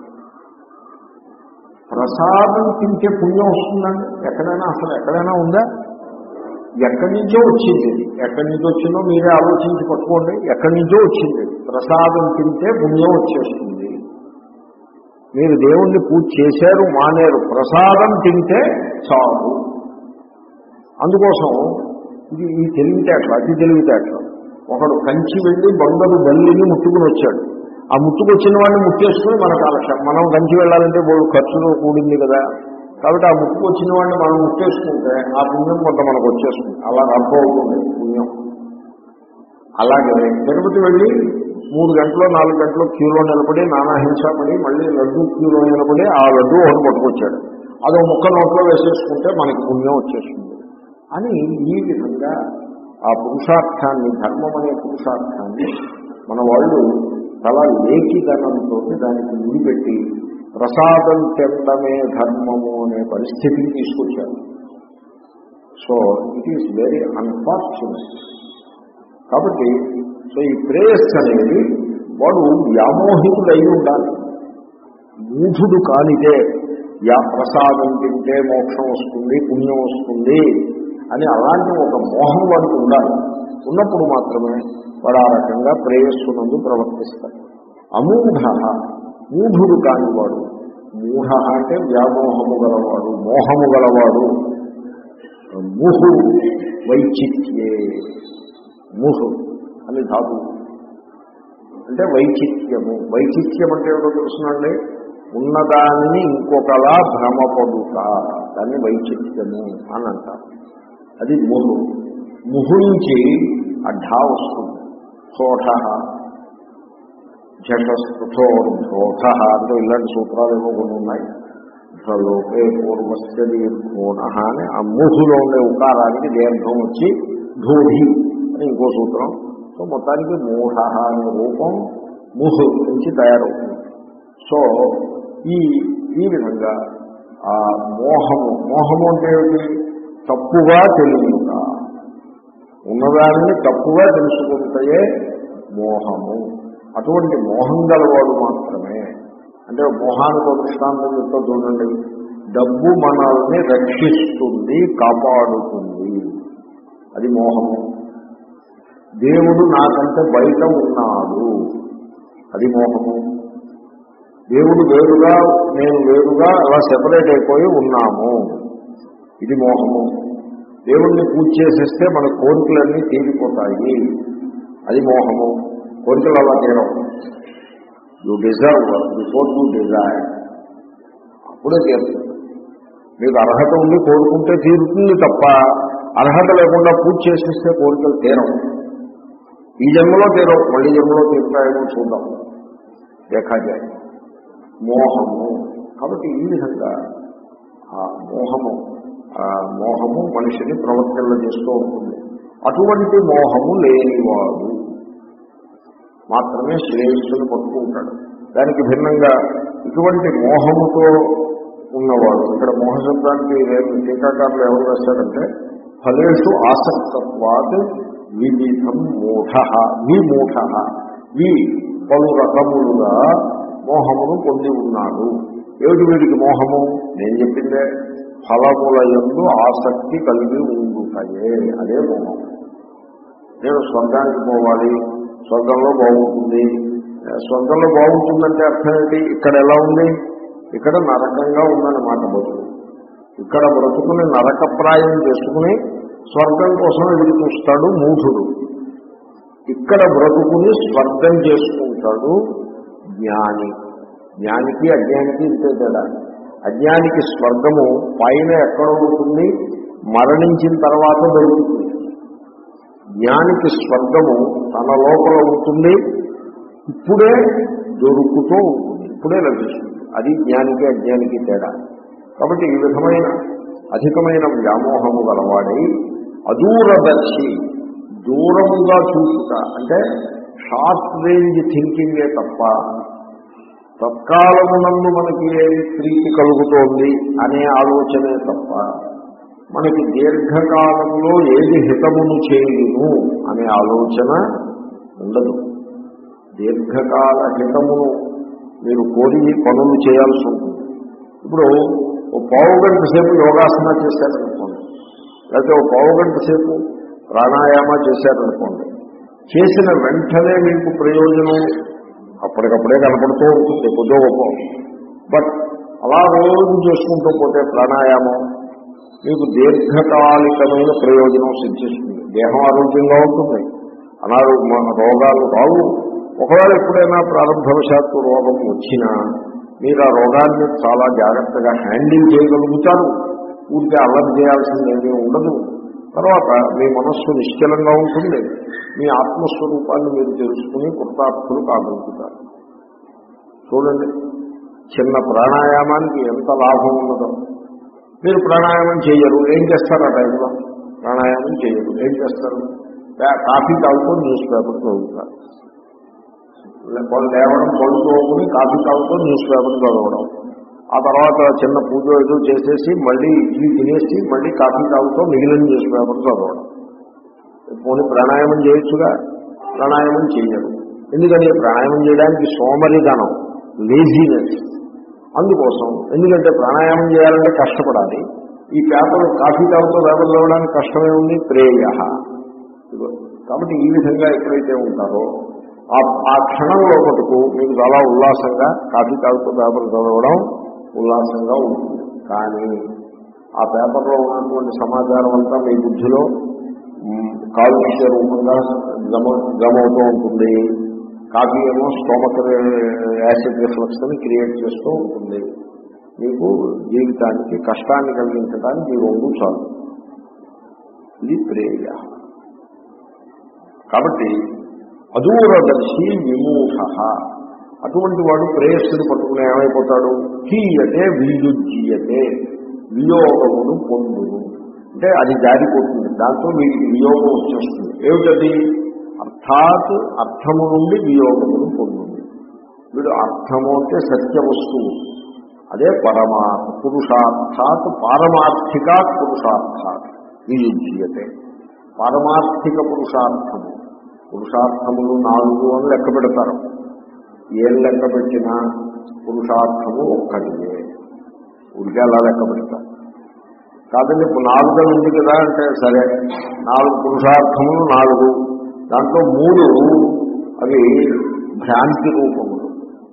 ప్రసాదం తింటే పుణ్యం వస్తుందండి ఎక్కడైనా? అసలు ఎక్కడైనా ఉందా? ఎక్కడి నుంచో వచ్చింది. ఎక్కడి నుంచి వచ్చిందో మీరే ఆలోచించి పట్టుకోండి. ఎక్కడి నుంచో వచ్చింది. ప్రసాదం తింటే పుణ్యం వచ్చేస్తుంది. మీరు దేవుణ్ణి పూజ చేశారు మానేరు, ప్రసాదం తింటే చాలు. అందుకోసం ఇది ఈ తెలివితేటలు, అతి తెలివితేటలు. ఒకడు కంచి వెళ్ళి బంగారు బల్లిని ముట్టుకుని వచ్చాడు. ఆ ముట్టుకొచ్చిన వాడిని ముట్టేసుకుని మన కాలక్షేం. మనం కంచి వెళ్ళాలంటే బోడు ఖర్చులో కూడింది కదా, కాబట్టి ఆ ముట్టుకొచ్చిన వాడిని మనం ముట్టేసుకుంటే ఆ పుణ్యం కొంత మనకు వచ్చేస్తుంది. అలా రబ్బ అవుతుంది పుణ్యం. అలాగే తిరుపతి వెళ్ళి మూడు గంటలు నాలుగు గంటలు క్యూలో నిలబడి నానాహింసపడి మళ్ళీ లడ్డు క్యూలో నిలబడి ఆ లడ్డు ఒకటి పట్టుకొచ్చాడు. అదో ముక్క నోట్లో వేసేసుకుంటే మనకి పుణ్యం వచ్చేస్తుంది అని ఈ విధంగా ఆ పురుషార్థాన్ని, ధర్మం అనే పురుషార్థాన్ని మన వాళ్ళు చాలా లేఖితనంతో దానికి ముడిపెట్టి ప్రసాదం తినడమే ధర్మము అనే పరిస్థితిని తీసుకొచ్చారు. So it is very unfortunate. కాబట్టి సో ఈ ప్రేయస్ అనేది వాడు వ్యామోహితుడు అయి ఉండాలి, మూఢుడు కానిదే. యా ప్రసాదం తింటే మోక్షం వస్తుంది, పుణ్యం వస్తుంది అని అలాంటి ఒక మోహం వాడికి ఉండాలి. ఉన్నప్పుడు మాత్రమే వాడు ఆ రకంగా ప్రేయస్సునందు ప్రవర్తిస్తాడు. అమూఢ, మూఢుడు కానివాడు. మూఢ అంటే వ్యామోహము గలవాడు, మోహము గలవాడు. ముహు వైచిత్యే, ముహు అని ధాతు అంటే వైచిత్యము. వైచిత్యం అంటే ఏదో తెలుసునండి, ఉన్నదానిని ఇంకొకలా భ్రమపడుట, దాన్ని వైచిత్యము అని అంటారు. అది ముహు. ముహు నుంచి ఆ ఢా వస్తుంది. ఠోఠ, ఝటస్ఫుటోర్ధోఠ అంటే ఇలాంటి సూత్రాలు ఏమో కొన్ని ఉన్నాయి. లోకే పూర్వస్య దీర్ఘోణ అని ఆ ముహులో ఉండే ఉకారానికి దీర్ఘం వచ్చి ధూఢి అని ఇంకో సూత్రం. సో మొత్తానికి మూఢ అనే రూపం ముహు నుంచి తయారవుతుంది. సో ఈ ఈ విధంగా ఆ మోహము మోహము అంటే ఏమిటి? తప్పుగా తెలియట, ఉన్నదాన్ని తప్పుగా తెలుసుకుంటే మోహము. అటువంటి మోహం గలవాడు మాత్రమే. అంటే మోహానికి దృష్టాంతం చెప్తా చూడండి. డబ్బు మనల్ని రక్షిస్తుంది, కాపాడుతుంది, అది మోహము. దేవుడు నాకంటే బయట ఉన్నాడు, అది మోహము. దేవుడు వేరుగా నేను వేరుగా అలా సెపరేట్ అయిపోయి ఉన్నాము, ఇది మోహము. దేవుణ్ణి పూజ చేసేస్తే మన కోరికలన్నీ తీరిపోతాయి, అది మోహము. కోరికలు అలా తీరవు. You deserve before you desire, అప్పుడే తీరుతుంది. మీకు అర్హత ఉండి కోరుకుంటే తీరుతుంది తప్ప అర్హత లేకుండా పూజ చేసేస్తే కోరికలు తీరవు. ఈ జన్మలో తీరవు, మళ్ళీ జన్మలో తీరుతాయేమో చూద్దాం, దేఖాజాయి. మోహము. కాబట్టి ఈ విధంగా ఆ మోహము ఆ మోహము మనిషిని ప్రవర్తనలు చేస్తూ ఉంటుంది. అటువంటి మోహము లేనివాడు మాత్రమే శ్రేయస్సును పట్టుకుంటాడు. దానికి భిన్నంగా ఇటువంటి మోహముతో ఉన్నవాడు, ఇక్కడ మోహ శబ్దానికి టీకాకారులు ఎవరు రాశారంటే ఫలేషు ఆసక్తత్వాత్ వివిధం మూఢ, విమూఢ, వి పలు రకములుగా మోహమును పొంది ఉన్నాడు. ఏమిటి వీడికి మోహము? నేను చెప్పిందే, ఫలముల యందు ఆసక్తి కలిగి ఉండుతాయే, అదే మోహం. నేను స్వర్గానికి పోవాలి, స్వర్గంలో బాగుంటుంది. స్వర్గంలో బాగుంటుందంటే అర్థం ఏంటి? ఇక్కడ ఎలా ఉంది? ఇక్కడ నరకంగా ఉందన్నమాట బతుకు. ఇక్కడ బ్రతుకుని నరకప్రాయం చేసుకుని స్వర్గం కోసం ఎదురు చూస్తాడు మూఢుడు. ఇక్కడ బ్రతుకుని స్వర్గం చేసుకుంటాడు జ్ఞాని. జ్ఞానికి అజ్ఞానికి ఇంతే తేడా. అజ్ఞానికి స్వర్గము పైన ఎక్కడో ఉంటుంది, మరణించిన తర్వాత దొరుకుతుంది. జ్ఞానికి స్వర్గము తన లోపల ఉంటుంది, ఇప్పుడే దొరుకుతూ ఉంటుంది, ఇప్పుడే లభిస్తుంది. అది జ్ఞానికి అజ్ఞానికి తేడా. కాబట్టి ఈ విధమైన అధికమైన వ్యామోహము గలవాడై అదూరదర్శి, దూరముగా చూసుట అంటే షార్ట్ రేంజ్ థింకింగే తప్ప తత్కాలమునందు మనకి ఏది ప్రీతి కలుగుతోంది అనే ఆలోచనే తప్ప మనకి దీర్ఘకాలంలో ఏది హితమును చేయును అనే ఆలోచన ఉండదు. దీర్ఘకాల హితమును మీరు కోరి పనులు చేయాల్సి ఉంటుంది. ఇప్పుడు ఓ పావు గంట సేపు యోగాసన చేశారనుకోండి, లేకపోతే ఓ పావు గంట సేపు ప్రాణాయామ చేశారనుకోండి, చేసిన వెంటనే మీకు ప్రయోజనం అప్పటికప్పుడే కనపడుతూ ఉంటుంది కొద్దో గొప్ప. బట్ అలా రోజు చేసుకుంటూ పోతే ప్రాణాయామం మీకు దీర్ఘకాలికమైన ప్రయోజనం సిద్ధిస్తుంది. దేహం ఆరోగ్యంగా ఉంటుంది, అనారోగ్య రోగాలు రావు. ఒకవేళ ఎప్పుడైనా ప్రారంభవశాత్తు రోగం వచ్చినా మీరు ఆ రోగాన్ని చాలా జాగ్రత్తగా హ్యాండిల్ చేయగలుగుతారు. ఊరికే అల్లరి చేయాల్సిందేమీ ఉండదు. తర్వాత మీ మనస్సు నిశ్చలంగా ఉంటుంది. మీ ఆత్మస్వరూపాన్ని మీరు తెలుసుకుని కృతార్థులు కాగలుగుతారు. చూడండి, చిన్న ప్రాణాయామానికి ఎంత లాభం ఉన్నదో. మీరు ప్రాణాయామం చేయరు, ఏం చేస్తారు? ఆ టైంలో ప్రాణాయామం చేయరు, ఏం చేస్తారు? కాఫీ తాగుతూ న్యూస్ పేపర్ చదువుతారు. లేవడం, పళ్ళు తోముకుని కాఫీ తాగుతూ న్యూస్ పేపర్ చదవడం. ఆ తర్వాత చిన్న పూజ ఏదో చేసేసి మళ్ళీ ఇడ్లీ తినేసి మళ్ళీ కాఫీ తాగుతూ మిగిలిన న్యూస్ పేపర్ చదవడం. పోనీ ప్రాణాయామం చేయొచ్చుగా, ప్రాణాయామం చేయరు. ఎందుకని? ప్రాణాయామం చేయడానికి సోమరిధనం, లేజీనెస్. అందుకోసం, ఎందుకంటే ప్రాణాయామం చేయాలంటే కష్టపడాలి. ఈ పేపర్ కాఫీ తాగుతూ పేపర్ చదవడానికి కష్టమే ఉంది, ప్రేయ. కాబట్టి ఈ విధంగా ఎప్పుడైతే ఉంటారో ఆ క్షణంలో మటుకు మీకు చాలా ఉల్లాసంగా కాఫీ తాగుతూ పేపర్ చదవడం ఉల్లాసంగా ఉంటుంది. కానీ ఆ పేపర్లో ఉన్నటువంటి సమాచారం అంతా మీ బుద్ధిలో కాలుష్య రూపంగా గమ గమవుతూ ఉంటుంది. కాఫీ ఏమో స్టోమక్ యాసిడ్ రిఫ్లక్స్ అని క్రియేట్ చేస్తూ ఉంటుంది. మీకు జీవితానికి కష్టాన్ని కలిగించడానికి ఈ రెండు చాలు. ఇది ప్రేయ. కాబట్టి అదూరదర్శి విమూఢ, అటువంటి వాడు ప్రేయస్సుని పట్టుకుని ఏమైపోతాడు? హీయతే వియుజ్యతే, వియోగమును పొందును. అంటే అది జారిపోతుంది, దాంతో వీడికి వియోగం వచ్చేస్తుంది. ఏమిటది? అర్థాత్ అర్థము నుండి వియోగమును పొందుతుంది. వీడు అర్థము అంటే సత్య వస్తువు, అదే పరమార్థ పురుషార్థాత్ పారమార్థికాత్ పురుషార్థాత్ వియుజ్యతే. పారమార్థిక పురుషార్థము, పురుషార్థములు నాలుగు అని లెక్క పెడతారు. ఏం లెక్క పెట్టినా పురుషార్థము ఒక్కటిదే, ఉడికి అలా లెక్క పెడతారు. కాదండి నాలుగు ఉంది కదా అంటే సరే, నాలుగు పురుషార్థములు నాలుగు, దాంట్లో మూడు అవి భ్రాంతి రూపములు,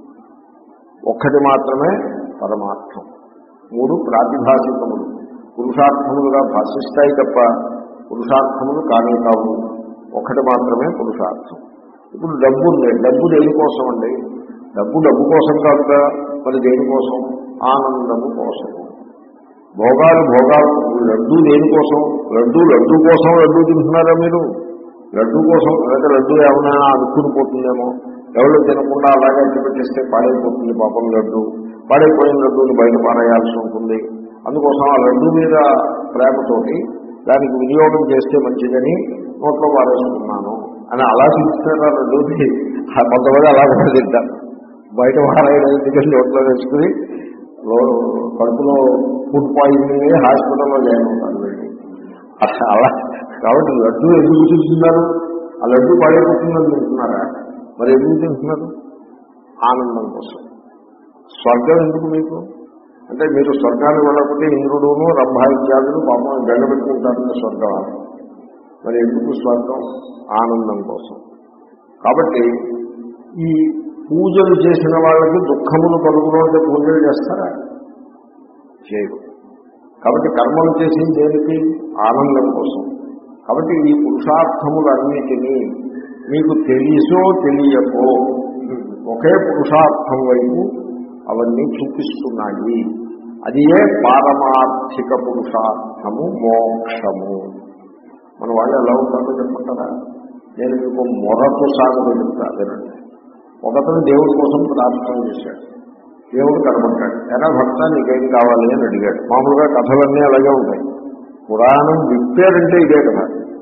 ఒక్కటి మాత్రమే పరమార్థం. మూడు ప్రాతిభాషికములు, పురుషార్థములుగా భాషిస్తాయి తప్ప పురుషార్థములు కానే కావు. ఒకటి మాత్రమే పురుషార్థం. ఇప్పుడు డబ్బు ఉంది, డబ్బు దేనికోసం అండి? డబ్బు డబ్బు కోసం కాదుగా, మరి దేనికోసం? ఆనందము కోసం. భోగాలు భోగాలు, లడ్డూ దేనికోసం? లడ్డూ లడ్డూ కోసం లడ్డూ తింటున్నారా మీరు? లడ్డూ కోసం, లేదా లడ్డూ ఏమైనా అనుకుని పోతుందేమో, ఎవరు తినకుండా అలాగే అట్టి పెట్టేస్తే పాడైపోతుంది పాపం లడ్డూ. పాడైపోయిన లడ్డూని బయట పారేయాల్సి ఉంటుంది. అందుకోసం ఆ లడ్డూ మీద ప్రేమతోటి దానికి వినియోగం చేస్తే మంచిదని నోట్లో పారేసుకున్నాను అని అలా తింటున్నారా లడ్డూని? కొంతమంది అలా కూడా తింటారు. బయట పారేయడానికి నోట్లో వేసుకుని కడుపులో ఫుడ్ పాయిజనింగ్ అయ్యి హాస్పిటల్లో జాయిన్ అవుతారు వెళ్ళి అలా. కాబట్టి లడ్డూ ఎందుకు తింటున్నారు? ఆ లడ్డూ పాడైపోతుందని తింటున్నారా? మరి ఎందుకు తింటున్నారు? ఆనందం కోసం. స్వర్గం ఎందుకు మీకు అంటే, మీరు స్వర్గానికి వెళ్ళకపోతే ఇంద్రుడును రంభా ఇత్యాదులు పాపం గండ పెట్టుకుంటారని స్వర్గం. మరి ఎందుకు స్వర్గం? ఆనందం కోసం. కాబట్టి ఈ పూజలు చేసిన వాళ్ళకి దుఃఖములు కలుగులో అంటే పూజలు చేస్తారా? చేయరు. కాబట్టి కర్మలు చేసింది దేనికి? ఆనందం కోసం. కాబట్టి ఈ పురుషార్థములన్నిటినీ మీకు తెలిసో తెలియకో ఒకే పురుషార్థం వైపు అవన్నీ చూపిస్తున్నాయి. అది ఏ పారమార్థిక పురుషార్థము మోక్షము. మన వాళ్ళు ఎలా ఉంటారో చెప్పంటారా? నేను మీకు మొరటు సాగుతూ చెప్తా వినండి. ఒకతను దేవుడి కోసం ప్రార్థన చేశాడు. దేవుడు కనబడ్డాడు. ఎలా భక్త నీకేం కావాలి అని అడిగాడు. మామూలుగా కథలన్నీ అలాగే ఉంటాయి. పురాణం విప్పారంటే ఇదే కదా.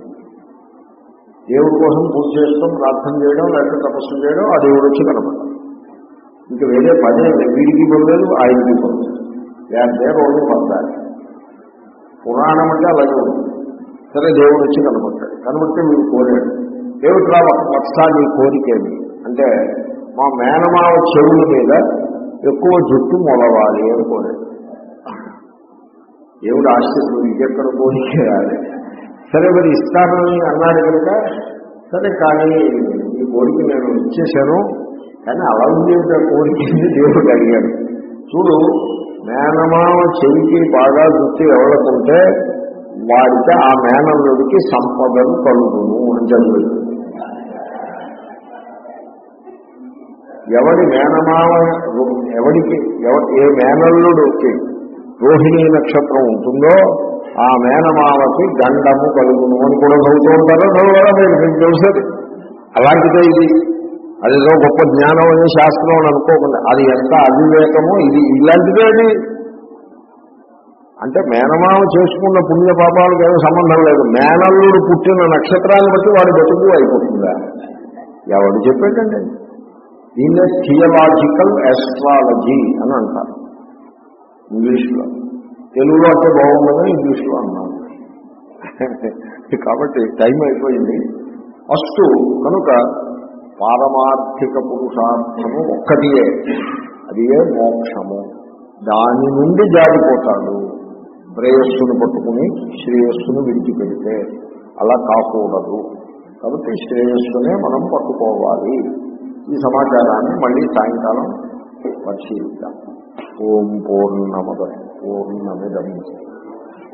దేవుడి కోసం పూజ చేస్తాం, ప్రార్థన చేయడం, లేకపోతే తపస్సు చేయడం, ఆ దేవుడు వచ్చి కనబడ్డాడు. ఇంకా వేరే పదే వీడికి పొందలేదు, ఆయనకి పొందలేదు. వేరే రోజు పొందాలి. పురాణం అంటే అలాగే ఉంటుంది. సరే దేవుడు వచ్చి కనబడ్డాడు. కనబడితే మీరు కోరాడు, దేవుడు రా వత్సా నీ కోరికేమి అంటే, మా మేనమావ చెవుల మీద ఎక్కువ జుట్టు మొలవాలి అని కోరాడు. దేవుడు ఆశ్చర్యం, ఇంకెక్కడ కోరికేయాలి. సరే మరి ఇస్తానని అన్నాడు కనుక సరే, కానీ ఈ కోరిక నేను ఇచ్చేశాను, కానీ అలా ఉంది కోరికని దేవుడు అడిగాడు. చూడు, మేనమావ చెవికి బాగా జుట్టు ఎవరుకుంటే వాడికి ఆ మేనల్లుడికి సంపదలు కలుగును అని చదివాడు. ఎవడి మేనమావ ఎవడికి ఏ మేనల్లుడికి రోహిణీ నక్షత్రం ఉంటుందో ఆ మేనమావకి గండము కలుగును అని కూడా చదువుతూ ఉంటారో చదువురా మీకు తెలుస్తుంది. అలాంటిదే ఇది. అదేదో గొప్ప జ్ఞానం అనే శాస్త్రం అని అనుకోకుండా అది ఎంత అవివేకమో ఇది ఇలాంటిదే. అది అంటే మేనమావ చేసుకున్న పుణ్య పాపాలకు ఏమీ సంబంధం లేదు. మేనల్లుడు పుట్టిన నక్షత్రాన్ని బట్టి వాడి బతుకు అయిపోతుందా? ఎవరు చెప్పేటండి? దీన్నే థియలాజికల్ ఆస్ట్రాలజీ అని అంటారు ఇంగ్లీష్లో. తెలుగులో అంటే బాగుందని ఇంగ్లీష్లో అన్నాను. కాబట్టి టైం అయిపోయింది. ఫస్ట్ కనుక పారమార్థిక పురుషార్థము ఒక్కటియే, అది ఏ మోక్షము. దాని నుండి జారిపోతాడు ప్రేయస్సును పట్టుకుని శ్రేయస్సును విడిచిపెడితే. అలా కాకూడదు. కాబట్టి శ్రేయస్సునే మనం పట్టుకోవాలి. ఈ సమాచారాన్ని మళ్ళీ సాయంకాలం పరిశీలిద్దాం. ఓం పూర్ణమద పూర్ణమిదం